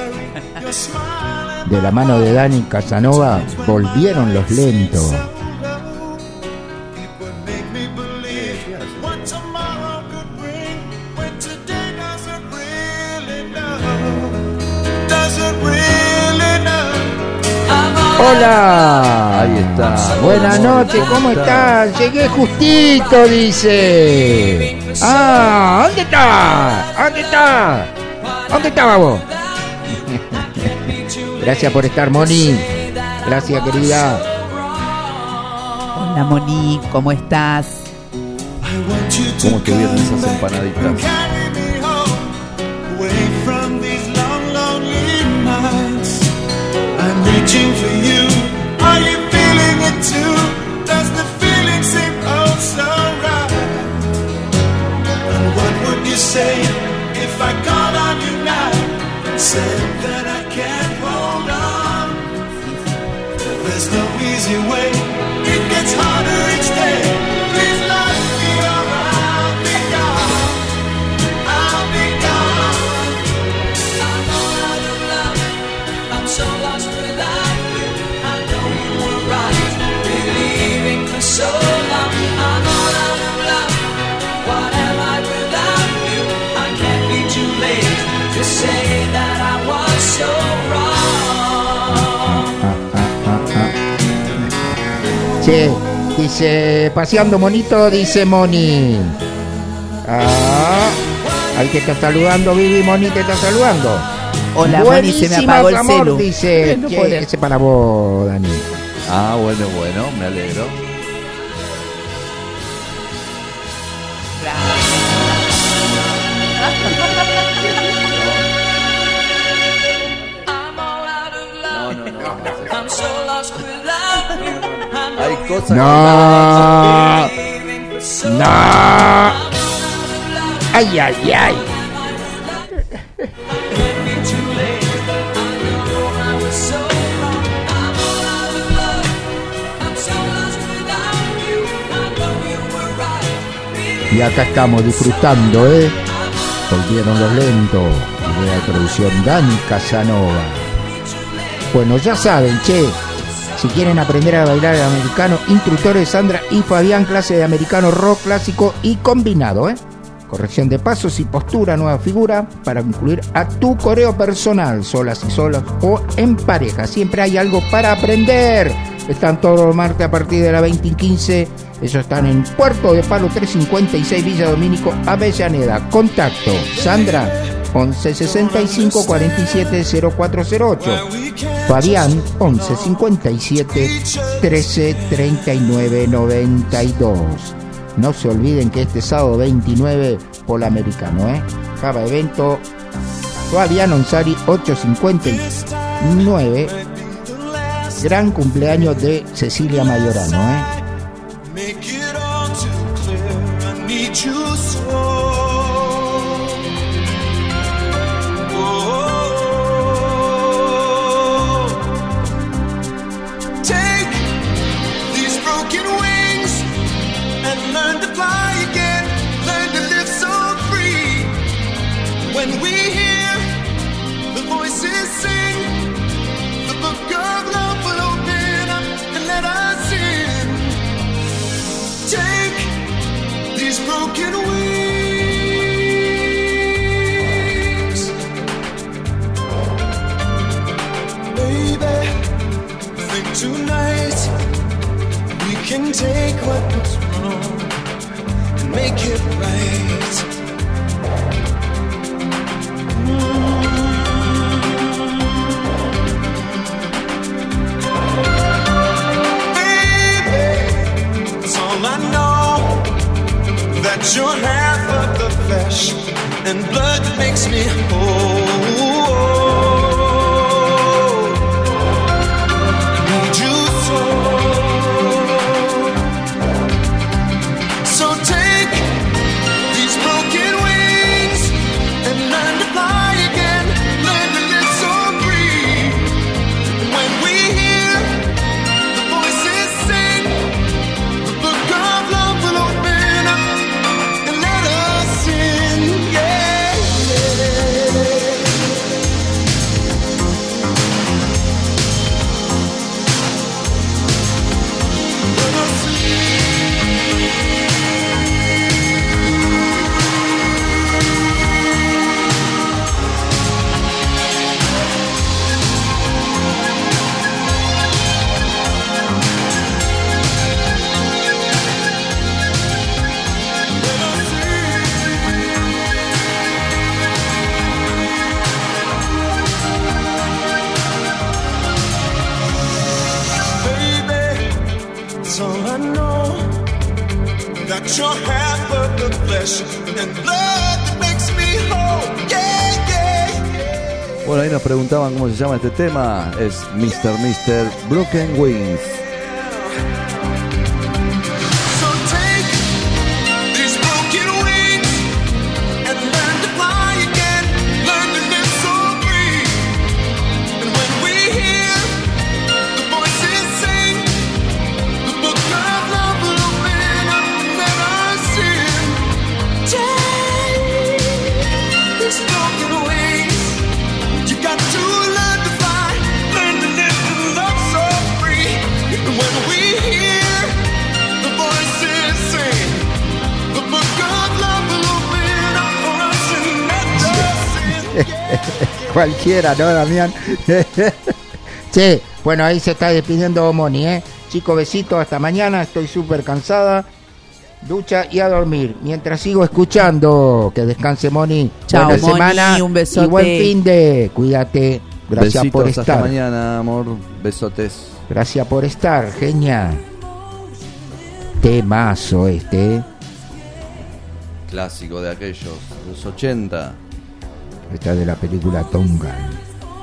De la mano de Dani Casanova, volvieron los lentos. Hola. Ahí está. Buenas noches, ¿cómo estás? Llegué justito, dice. Ah, ¿dónde está? ¿Dónde está? ¿Dónde estaba vos? Gracias por estar, Moni. Gracias, querida. Hola, Moni, ¿cómo estás? ¿Cómo estuvieron esas empanaditas? I'm reaching for you. Are you feeling it too? Does the feeling seem oh so right? And what would you say if I called on you now and said that I can't hold on? There's no easy way. It gets harder each day. Please let me or I'll be gone. I'll be gone. I'm all out of love. I'm so lost without you. I know you were right, believing for so long. I'm all out of love. What am I without you? I can't be too late to say that I was so wrong. Che, dice, paseando monito, dice Moni. Ah, al que está saludando, Vivi, Moni te está saludando. Hola, Moni, se me apagó el amor, celu. dice. No Che, puede. ese para vos, Dani. Ah, bueno, bueno, me alegro. No, no, no. I'm so lost without you. Hay cosas No, no. Ay, ay, ay. Y acá estamos disfrutando, ¿eh? Volvieron los lentos. Idea de producción Dani Casanova. Bueno, ya saben, che. Si quieren aprender a bailar el americano, instructores Sandra y Fabián, clase de americano rock clásico y combinado, ¿eh? Corrección de pasos y postura, nueva figura para incluir a tu coreo personal, solas y solas o en pareja. Siempre hay algo para aprender. Están todos los martes a partir de las veinte y quince. Ellos están en Puerto de Palo trescientos cincuenta y seis, Villa Domínico, Avellaneda. Contacto, Sandra, once sesenta y cinco cuarenta y siete cero cuatro cero ocho. Fabián, once cincuenta y siete trece treinta y nueve noventa y dos. No se olviden que este sábado veintinueve, Polamericano, ¿eh? Cada evento, Fabián Onsari, ochocientos cincuenta y nueve. Gran cumpleaños de Cecilia Mayorano, ¿eh? Make it all too clear. I need you so. Take these broken wings and learn to fly again. Learn to live so free. When we hear the voices sing, the book of love will open up and let us in. Take these broken wings. Baby, think tonight we can take what was wrong and make it right. That you're half of the flesh and blood that makes me whole. Let your hand burn the flesh and blood that makes me whole. Yeah, yeah. Bueno, ahí nos preguntaban cómo se llama este tema. Es mister mister Broken Wings. Cualquiera, ¿no, Damián? Che, bueno, ahí se está despidiendo Moni, ¿eh? Chicos, besitos, hasta mañana, estoy súper cansada. Ducha y a dormir. Mientras sigo escuchando, que descanse Moni. Chao, Buena Moni, semana un besote. y buen fin de. Cuídate. Gracias Besitos, por estar. hasta mañana, amor. Besotes. Gracias por estar, genia. Temazo este, ¿eh? Clásico de aquellos, los ochenta. Esta de la película Tom Gunn.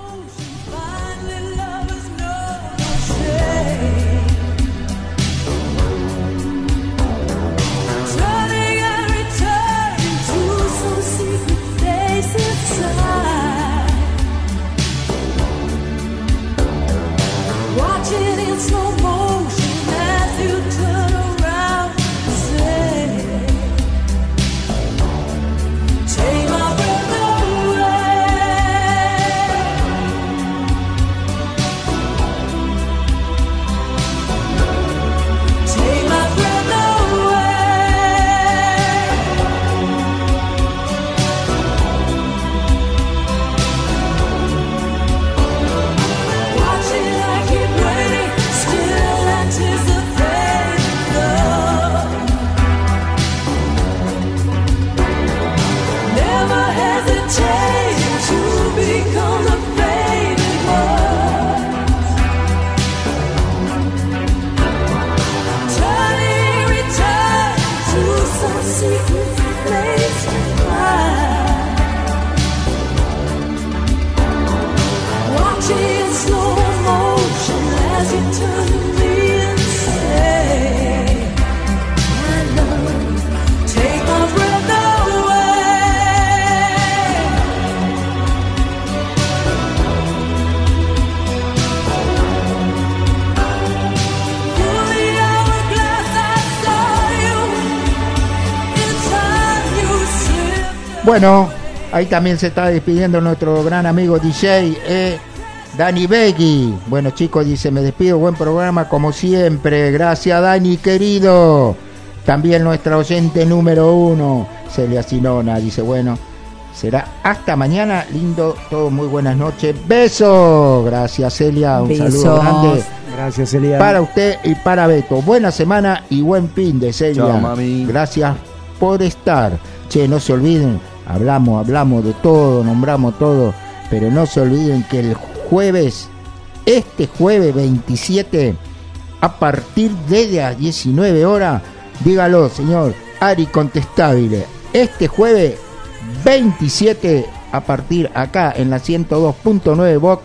Bueno, ahí también se está despidiendo nuestro gran amigo D J, eh, Dani Begui. Bueno, chicos, dice, me despido, buen programa como siempre. Gracias, Dani, querido. También nuestra oyente número uno, Celia Sinona, dice, bueno, será hasta mañana, lindo, todo, muy buenas noches. Besos. Gracias, Celia, un Besos. saludo grande. Gracias, Celia. Para usted y para Beto. Buena semana y buen fin de Celia. Chao, mami. Gracias por estar. Che, no se olviden, hablamos, hablamos de todo, nombramos todo, pero no se olviden que el jueves, este jueves veintisiete, a partir de las diecinueve horas, dígalo, señor Ari Contestable, este jueves veintisiete, a partir acá en la ciento dos punto nueve Vox,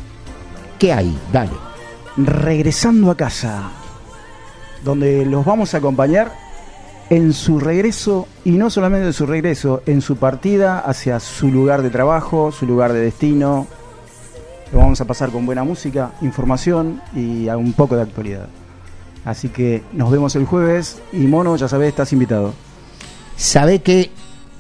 ¿qué hay? Dale. Regresando a casa, donde los vamos a acompañar en su regreso, y no solamente en su regreso, en su partida hacia su lugar de trabajo, su lugar de destino. Lo vamos a pasar con buena música, información y un poco de actualidad. Así que nos vemos el jueves y Mono, ya sabés, estás invitado. ¿Sabe que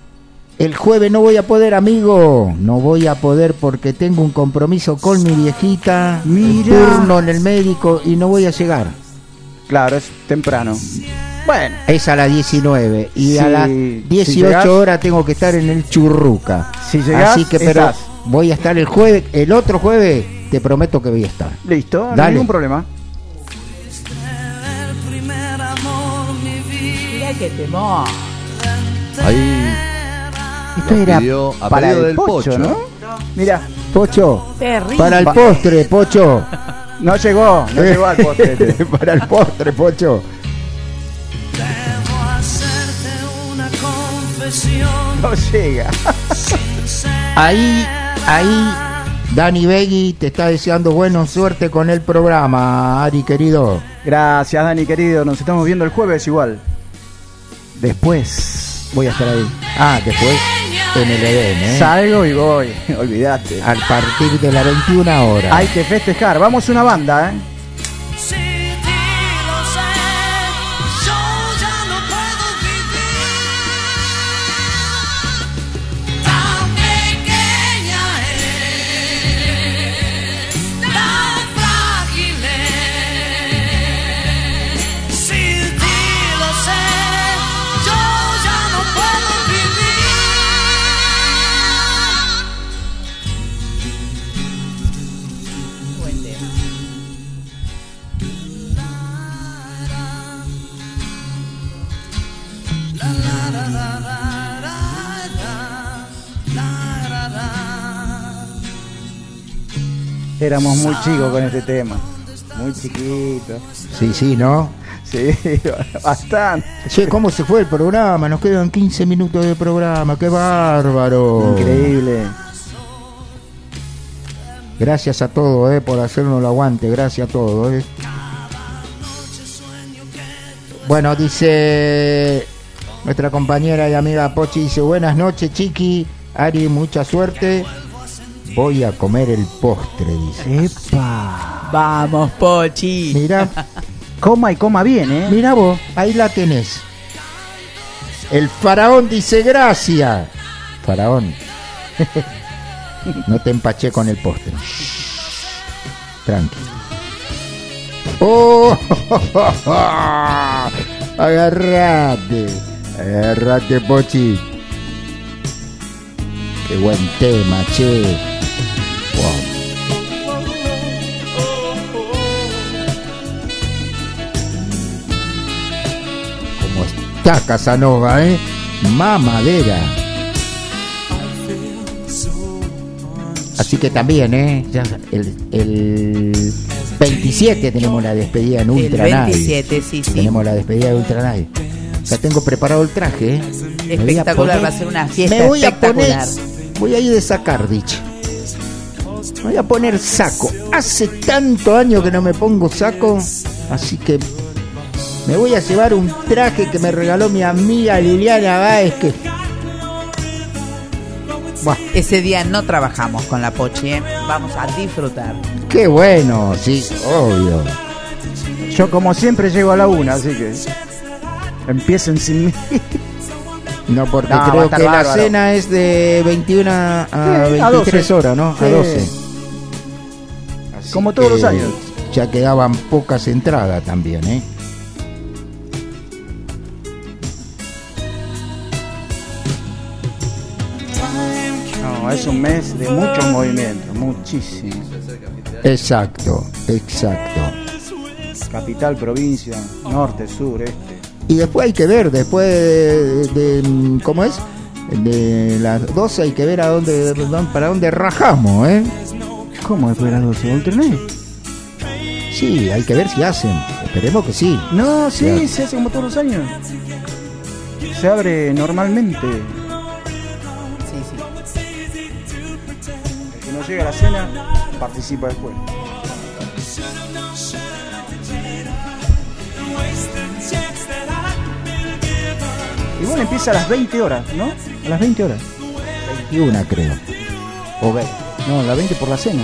el jueves no voy a poder, amigo? No voy a poder porque tengo un compromiso con mi viejita, Mira. turno en el médico y no voy a llegar. Claro, es temprano. Bueno, es a las diecinueve y si, a las dieciocho si llegás, horas tengo que estar en el Churruca. Si llegás, así que pero estás. Voy a estar el jueves, el otro jueves te prometo que voy a estar. Listo, no Dale. hay ningún problema. Mira qué temor. Ahí Esto nos era pidió a para pedido el del Pocho, Pocho, ¿no? Mira, Pocho, Terrible. para el postre, Pocho. No llegó, no llegó al postre. Para el postre, Pocho. Debo hacer expresión. No llega. Ahí, ahí, Dani Begui te está deseando buena suerte con el programa, Ari querido. Gracias, Dani querido. Nos estamos viendo el jueves igual. Después voy a estar ahí. Ah, después en el Edén, ¿eh? Salgo y voy, olvídate. A partir de las veintiuna horas. Hay que festejar. Vamos una banda, ¿eh? Éramos muy chicos con este tema. Muy chiquitos. Sí, sí, ¿no? Sí, bastante. Che, ¿cómo se fue el programa? Nos quedan quince minutos de programa. ¡Qué bárbaro! Increíble. Gracias a todos, eh, por hacernos el aguante. Gracias a todos, eh. Bueno, dice nuestra compañera y amiga Pochi, dice, buenas noches, Chiqui. Ari, mucha suerte. Voy a comer el postre, dice. ¡Epa! Vamos, Pochi. Mira. Coma y coma bien, ¿eh? Mira vos, ahí la tenés. El faraón dice gracias. Faraón. No te empaché con el postre. Tranqui. ¡Oh! Agarrate. Agarrate, Pochi. Qué buen tema, che. Wow. Como está Casanova, ¿eh? Mamadera. Así que también, ¿eh? Ya el, el veintisiete tenemos la despedida en Ultra El veintisiete, sí, sí. Tenemos la despedida de Ultra Night. Ya tengo preparado el traje, ¿eh? Espectacular, poner, va a ser una fiesta me voy espectacular. A poner, voy a ir de sacar, dicho. Voy a poner saco. Hace tanto años que no me pongo saco, así que me voy a llevar un traje que me regaló mi amiga Liliana Báez, que Buah. Ese día no trabajamos con la Pochi, ¿eh? Vamos a disfrutar. Qué bueno, sí, obvio. Yo como siempre llego a la una, así que empiecen sin mí. No, porque no, creo que bárbaro. La cena es de veintiuna a sí, veintitrés horas, ¿no? Sí. A doce. Así como todos los años. Ya quedaban pocas entradas también, ¿eh? No, es un mes de muchos movimientos, muchísimo. Exacto, exacto. Capital, provincia, norte, sur, este. Y después hay que ver, después de, de ¿cómo es? De las doce hay que ver a dónde, para dónde rajamos, ¿eh? ¿Cómo después de las doce? ¿Ultranet? Sí, hay que ver si hacen. Esperemos que sí. No, sí, ya. Se hace como todos los años. Se abre normalmente. Sí, sí. El que no llega a la cena participa después. Igual empieza a las veinte horas, ¿no? A las veinte horas. veintiuna creo. O ve. No, a las veinte por la cena.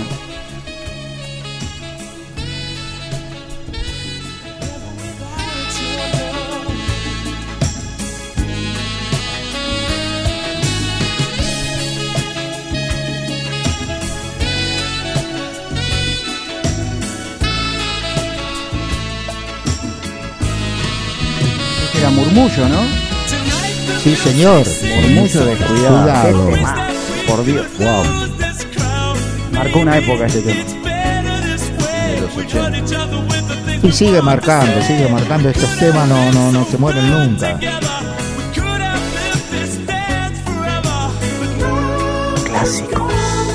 Era Murmullo, ¿no? Sí, señor. Murmullo de cuidado. Cuidado. Por Dios. Wow. Marcó una época este tema. De los ochenta. Y sigue marcando, sigue marcando. Estos temas no, no, no se mueren nunca. Clásico.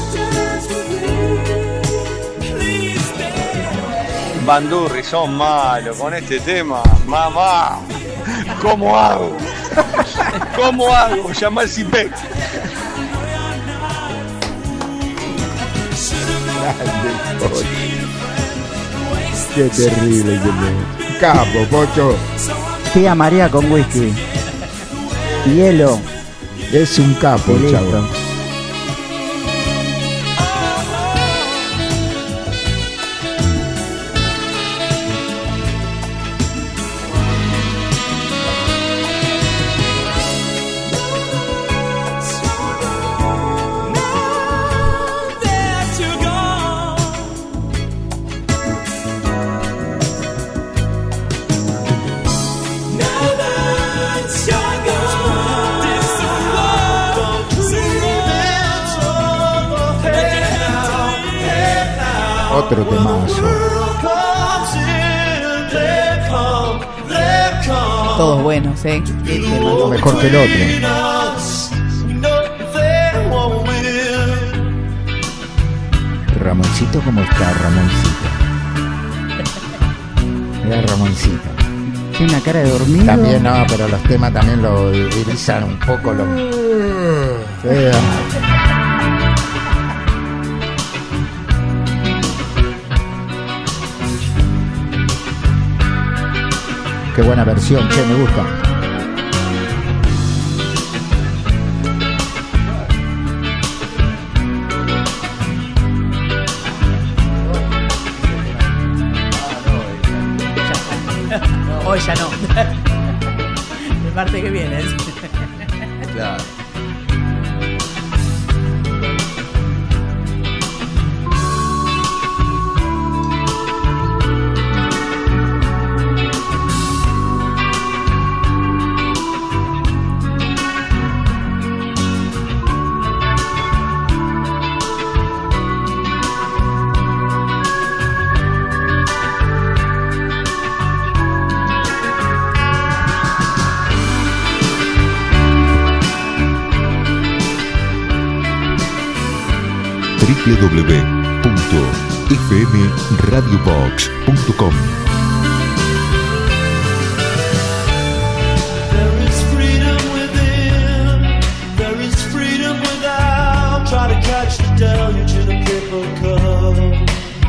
Bandurri, son malos con este tema. Mamá, ¿cómo hago? ¿Cómo hago? Llama al C I P E C. Qué terrible, qué capo, Pocho. Tía María con whisky. Hielo. Es un capo, Listo. chavo. Otro temazo. Todos buenos, ¿eh? Qué tema. Mejor que el otro. Ramoncito, ¿cómo está Ramoncito? Mira Ramoncito. Tiene una cara de dormido. También no, pero los temas también lo erizan un poco. Lo... Fea. Qué buena versión, che, me gusta. Hoy ya no. El martes que viene. Claro. w w w punto f m radio box punto com. There is freedom within, there is freedom without. Try to catch the deluge in a paper cup.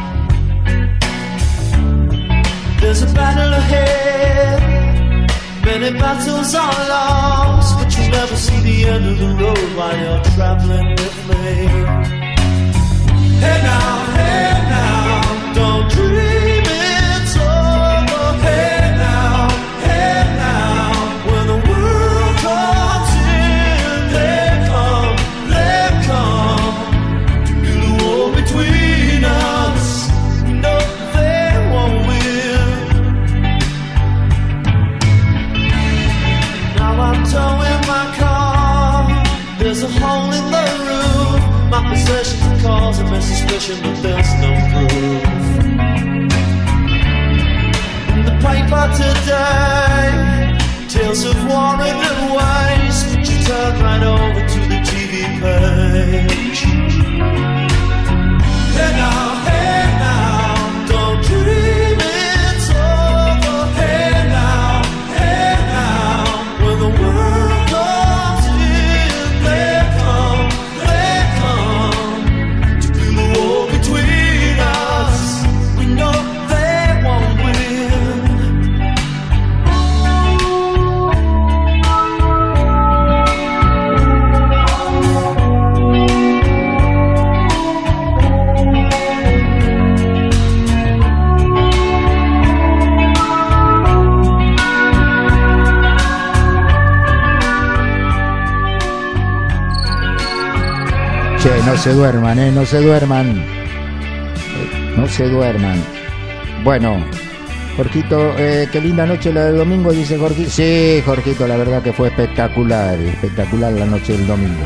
There's a battle ahead, many battles are lost, but you never see the end of the road while you're traveling with me. Hey now, hey now, don't dream it's over. Hey now, hey now, when the world comes in, they come, they come to do the war between us. No, they won't win. Now I'm towing my car, there's a hole in the roof. My possessions are causing my suspicion, but there's no proof. In the paper today, tales of war and waste, but you turn right over to the T V page. Hey now, hey now, don't dream it's over. Hey now, hey now, when the world comes in, they come, they come to do the war between us. We know they won't win. Che, no se duerman, eh, no se duerman. Eh, No se duerman. Bueno, Jorgito, eh, qué linda noche la del domingo, dice Jorgito. Sí, Jorgito, la verdad que fue espectacular, espectacular la noche del domingo.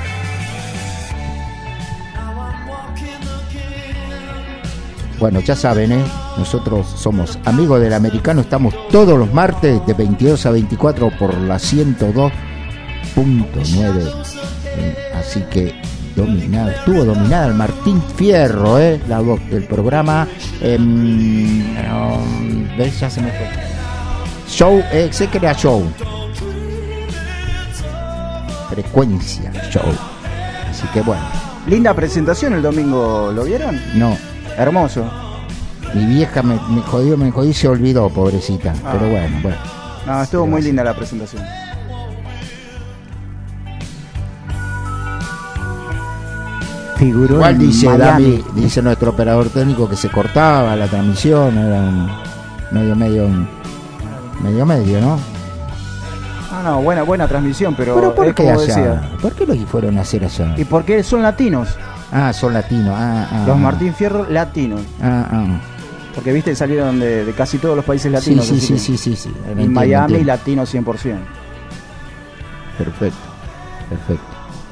Bueno, ya saben, ¿eh? Nosotros somos amigos del americano, estamos todos los martes de veintidós a veinticuatro por la ciento dos punto nueve. Eh, así que dominado, estuvo dominada el Martín Fierro, ¿eh? La voz del programa. Eh, no, ¿ves? Ya se me fue. Show, eh, sé que era show. Frecuencia Show. Así que bueno. Linda presentación el domingo, ¿lo vieron? No. Hermoso. Mi vieja me, me jodió, me jodió y se olvidó, pobrecita. Ah. Pero bueno, bueno. No, estuvo muy linda la presentación. Figuró Igual dice Dami, dice nuestro operador técnico que se cortaba la transmisión, era un medio medio medio medio, ¿no? Ah, no, buena buena transmisión, pero, ¿Pero por es qué como allá? decía. ¿Por qué lo fueron a hacer allá? Y porque son latinos. Ah, son latinos. Ah, ah, Los ah. Martín Fierro latinos. Ah, ah. Porque viste, salieron de, de casi todos los países latinos. Sí, sí, así sí, que- sí, sí, sí. Y Entiendo, Miami entiendo. latino cien por ciento. Perfecto, perfecto.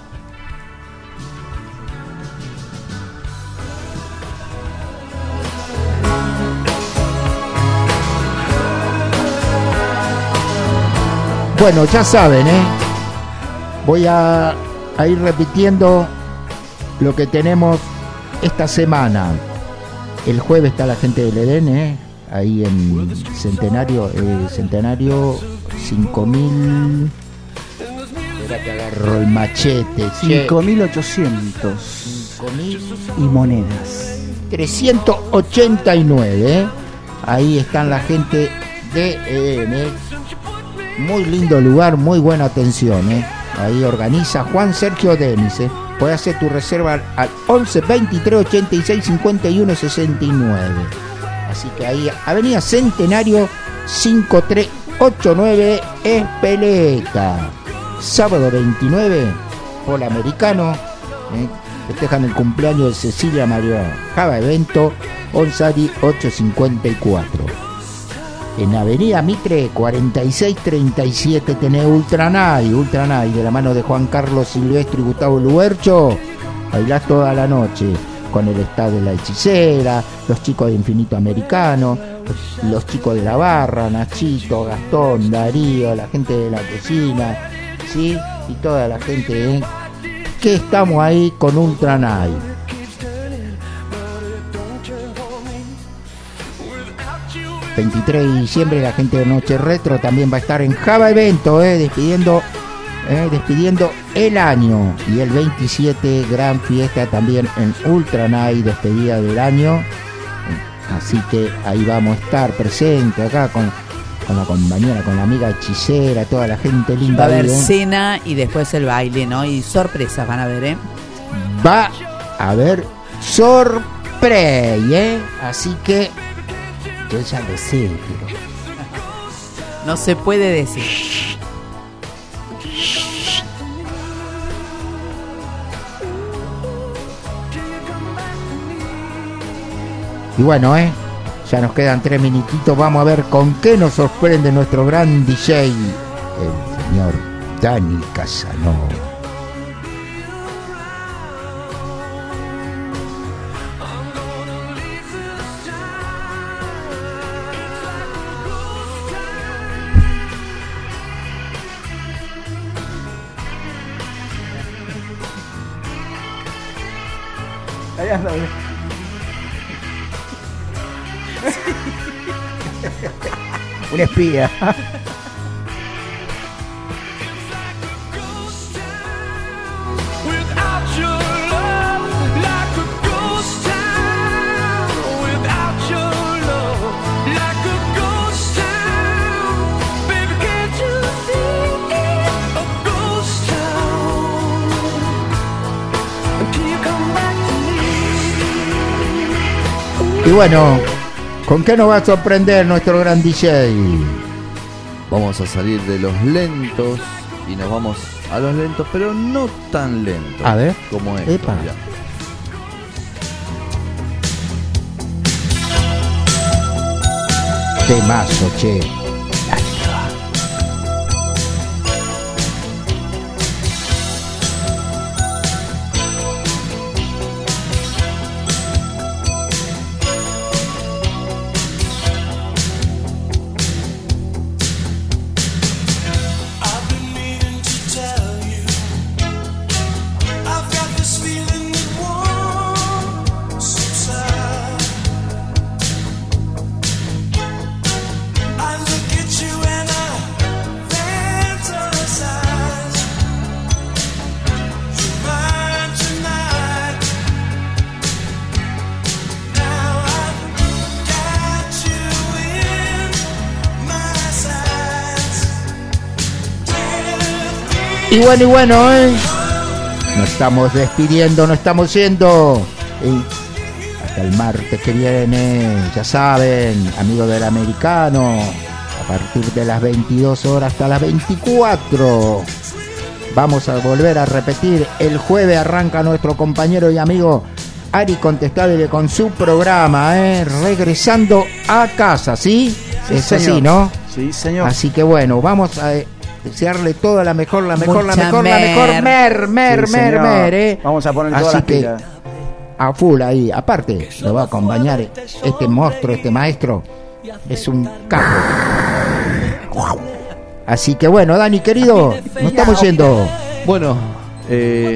Bueno, ya saben, ¿eh? Voy a, a ir repitiendo lo que tenemos esta semana. El jueves está la gente del Edén, ¿eh? Ahí en Centenario, eh, Centenario cinco mil. Espera que agarro el machete. cinco mil ochocientos. cinco mil Y monedas. trescientos ochenta y nueve, ¿eh? Ahí están la gente de Edén, ¿eh? Muy lindo lugar, muy buena atención, ¿eh? Ahí organiza Juan Sergio Denis, ¿eh? Puedes hacer tu reserva al, al once veintitrés ochenta y seis cincuenta y uno sesenta y nueve. Así que ahí, Avenida Centenario cinco tres ocho nueve, Espeleta. Sábado veintinueve, Polo Americano, ¿eh? Festejan el cumpleaños de Cecilia María Java, evento Onsari ochocientos cincuenta y cuatro. En Avenida Mitre cuarenta y seis treinta y siete tenés Ultranay, Ultranay de la mano de Juan Carlos Silvestre y Gustavo Luercho. Bailás toda la noche con el estado de la hechicera, los chicos de Infinito Americano, los, los chicos de la barra, Nachito, Gastón, Darío, la gente de la cocina, ¿sí? Y toda la gente, ¿eh? Que estamos ahí con Ultranay. veintitrés de diciembre la gente de Noche Retro también va a estar en Java Evento, eh, despidiendo, eh, despidiendo el año. Y el veintisiete gran fiesta también en Ultranay, despedida del año. Así que ahí vamos a estar presentes acá con, con la compañera, con la amiga hechicera, toda la gente linda. Va a haber ahí, ¿eh? cena y después el baile, ¿no? Y sorpresas van a ver, ¿eh? Va a haber sorpresa, ¿eh? Así que yo ya lo sé, pero No se puede decir. y bueno, eh, ya nos quedan tres minutitos. Vamos a ver con qué nos sorprende nuestro gran D J, el señor Dani Casanova. Ahí anda, bien. Un espía. Without your love, like a ghost town. Without your love, like a ghost town. Baby, can't you see it's a ghost town? Can you come back to me? Y bueno, ¿con qué nos va a sorprender nuestro gran D J? Vamos a salir de los lentos y nos vamos a los lentos, pero no tan lentos. A ver. Como esto. Epa. Mirá. Temazo, che. I've been meaning to tell you, I've got this feeling that won't subside. I look Y bueno, y bueno, ¿eh? Nos estamos despidiendo, nos estamos yendo. Y hasta el martes que viene, ya saben, amigos del americano, a partir de las veintidós horas hasta las veinticuatro. Vamos a volver a repetir. El jueves arranca nuestro compañero y amigo Ari Contestable con su programa, ¿eh? Regresando a casa, ¿sí? Sí, es señor. así, ¿no? Sí, señor. Así que bueno, vamos a desearle toda la mejor, la mejor, Mucha la mejor, mer. la mejor, mer, mer, Sí, mer, señor. mer, ¿eh? Vamos a poner todas Así las que pilas. a full ahí. Aparte, lo va a acompañar este monstruo, este maestro. Es un capo. Así que bueno, Dani, querido, nos estamos yendo. Bueno, eh,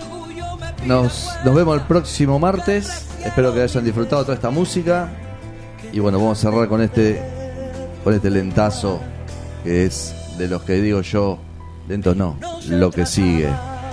nos, nos vemos el próximo martes. Espero que hayan disfrutado toda esta música. Y bueno, vamos a cerrar con este con este lentazo que es de los que digo yo, lento no, lo que sigue.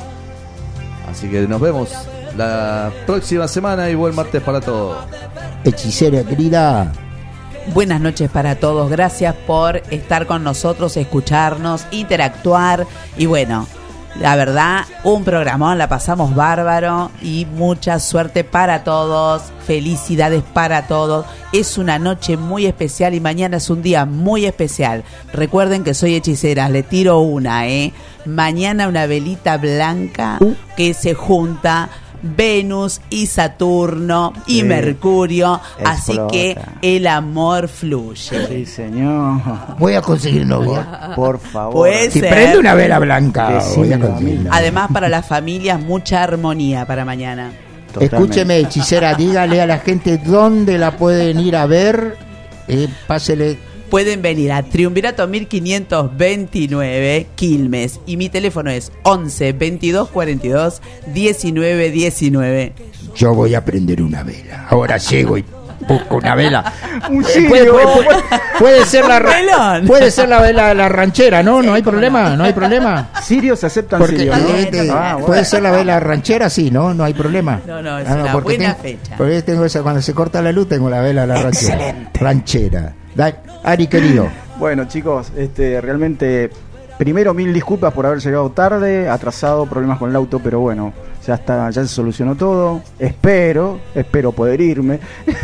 Así que nos vemos la próxima semana y buen martes para todos. Hechicera querida. Buenas noches para todos, gracias por estar con nosotros, escucharnos, interactuar y bueno, la verdad, un programón, la pasamos bárbaro y mucha suerte para todos, felicidades para todos, es una noche muy especial y mañana es un día muy especial. Recuerden que soy hechicera, le tiro una, ¿eh? Mañana una velita blanca que se junta Venus y Saturno y Sí. Mercurio, así Explota. que el amor fluye. Sí, señor. Voy a conseguir novia. Por favor. Puede Si ser. prende una vela blanca, Que sí, voy a lo conseguir mismo. novia. Además, para las familias, mucha armonía para mañana. Totalmente. Escúcheme, hechicera, dígale a la gente dónde la pueden ir a ver. Eh, pásele. Pueden venir a Triunvirato mil quinientos veintinueve, Quilmes. Y mi teléfono es once veintidós cuarenta y dos diecinueve diecinueve. Yo voy a prender una vela. Ahora llego y busco una vela. Un Eh, cirio. puede, puede- puede- puede ser la ra- Melón. puede ser la vela la ranchera, ¿no? No hay problema, no hay problema. Sirios aceptan Porque sirios, ¿no? eh, eh, Ah, bueno. puede ser la vela ranchera, sí, ¿no? No hay problema. No, no, es Ah, una porque buena tengo- fecha. Porque tengo esa, cuando se corta la luz, tengo la vela la ranchera. Excelente. Ranchera. Da- Ari, querido. Bueno, chicos, este, realmente, primero mil disculpas por haber llegado tarde, atrasado, problemas con el auto, pero bueno, ya está, ya se solucionó todo. Espero, espero poder irme.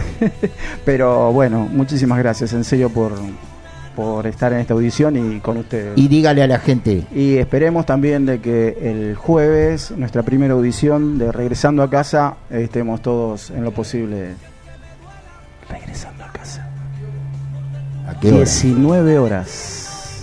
Pero bueno, muchísimas gracias, en serio, por, por estar en esta audición y con ustedes. Y dígale a la gente. Y esperemos también de que el jueves, nuestra primera audición de Regresando a Casa, estemos todos en lo posible regresando a casa. ¿A qué hora? diecinueve horas.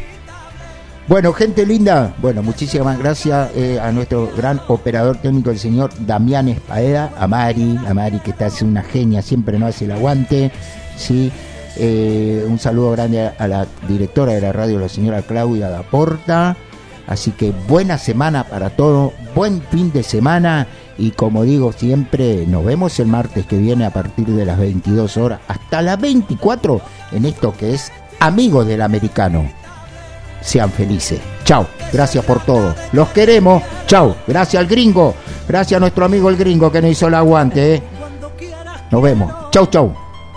Bueno, gente linda, bueno, muchísimas gracias eh, a nuestro gran operador técnico, el señor Damián Espaeda, a Mari, a Mari que está haciendo una genia, siempre no hace el aguante, sí. Eh, un saludo grande a, a la directora de la radio, la señora Claudia Daporta. Así que buena semana para todos, buen fin de semana y como digo siempre, nos vemos el martes que viene a partir de las veintidós horas hasta las veinticuatro en esto que es Amigos del Americano. Sean felices. Chao, gracias por todo. Los queremos. Chao, gracias al gringo. Gracias a nuestro amigo el gringo que nos hizo el aguante. ¿eh? Nos vemos. Chau, chau.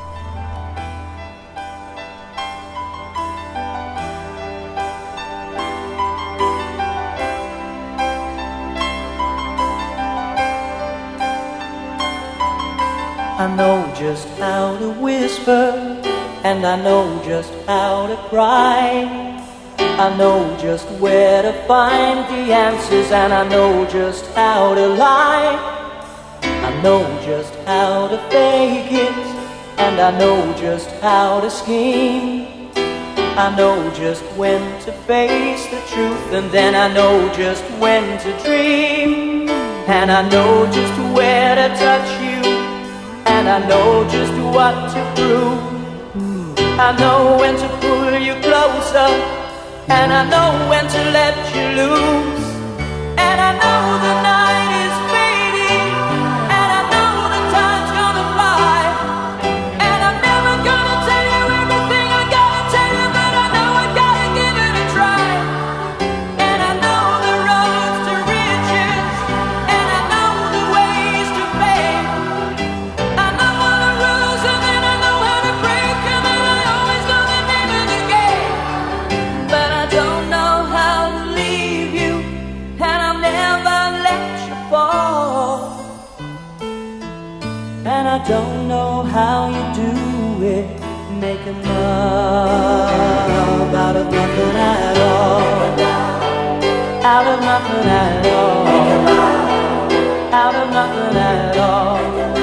I know just how to whisper, and I know just how to cry. I know just where to find the answers, and I know just how to lie. I know just how to fake it, and I know just how to scheme. I know just when to face the truth, and then I know just when to dream. And I know just where to touch you, and I know just what to prove. I know when to pull you closer, and I know when to let you loose. And I know the night is fading, and I know the time's gonna fly. And I'm never gonna tell you everything I gotta tell you, but I know I gotta give it a try. And I know the roads to riches, and I know the ways to fame. I know all the rules, and then I know how to break them, and I always know the name of the game. But I don't know how to leave you. how you do it, making love out of nothing at all, out of nothing at all, out of nothing at all,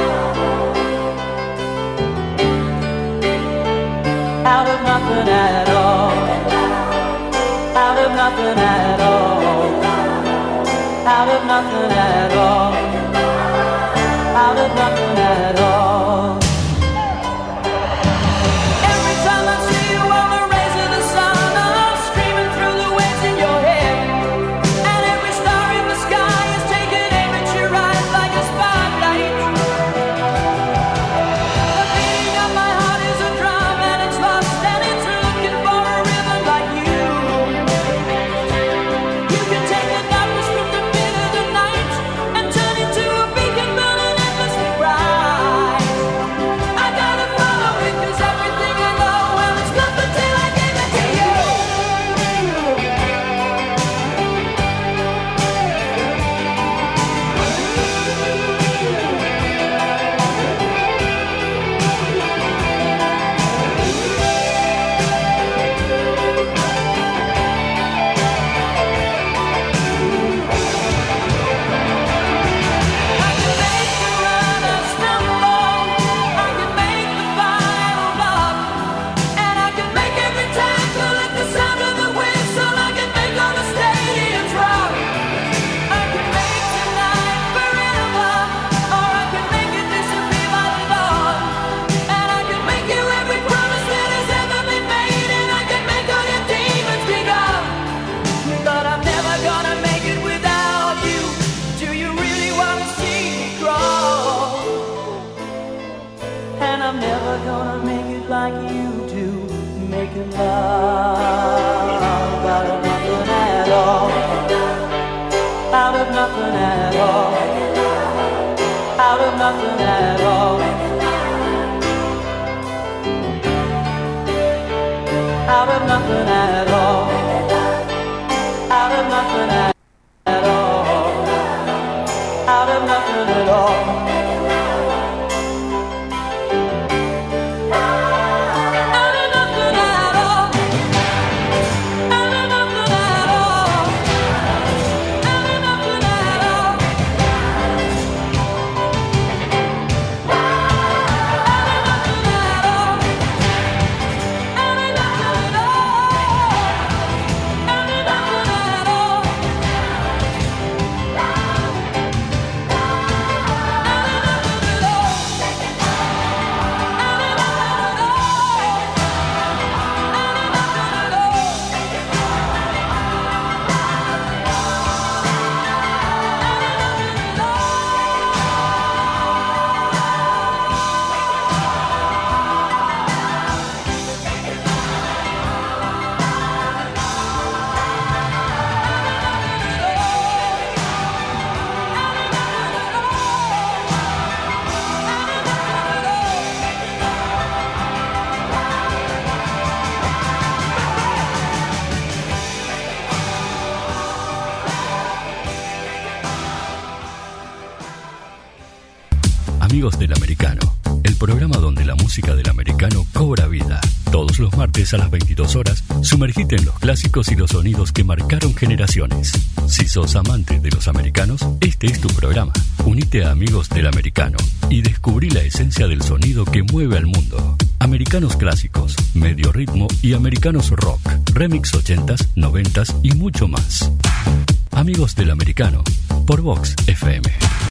out of nothing at all, out of nothing at all, out of nothing at all, out of nothing at all. Every time I see you on the rays of the sun, I'm streaming through the waves in your head, and every star in the sky is taking aim at your eyes like a spotlight. The beating of my heart is a drum, and it's lost, and it's looking for a rhythm like you. You can take the darkness from the pit of the night and turn it to a beacon burning endlessly bright. I gotta follow it, 'cause everything I know, well, it's nothing till I give it to you. But I'm never gonna make it without you. Do you really wanna see me grow? And I'm never gonna make it like you do, making love out of nothing at all, out of nothing at all, out of nothing at all, out of nothing at all, out of nothing at all, out of nothing at all. Amigos del Americano, el programa donde la música del americano cobra vida. Todos los martes a las veintidós horas, sumergite en los clásicos y los sonidos que marcaron generaciones. Si sos amante de los americanos, este es tu programa. Unite a Amigos del Americano y descubrí la esencia del sonido que mueve al mundo. Americanos clásicos, medio ritmo y americanos rock, remix ochentas, noventas y mucho más. Amigos del Americano, por Vox F M.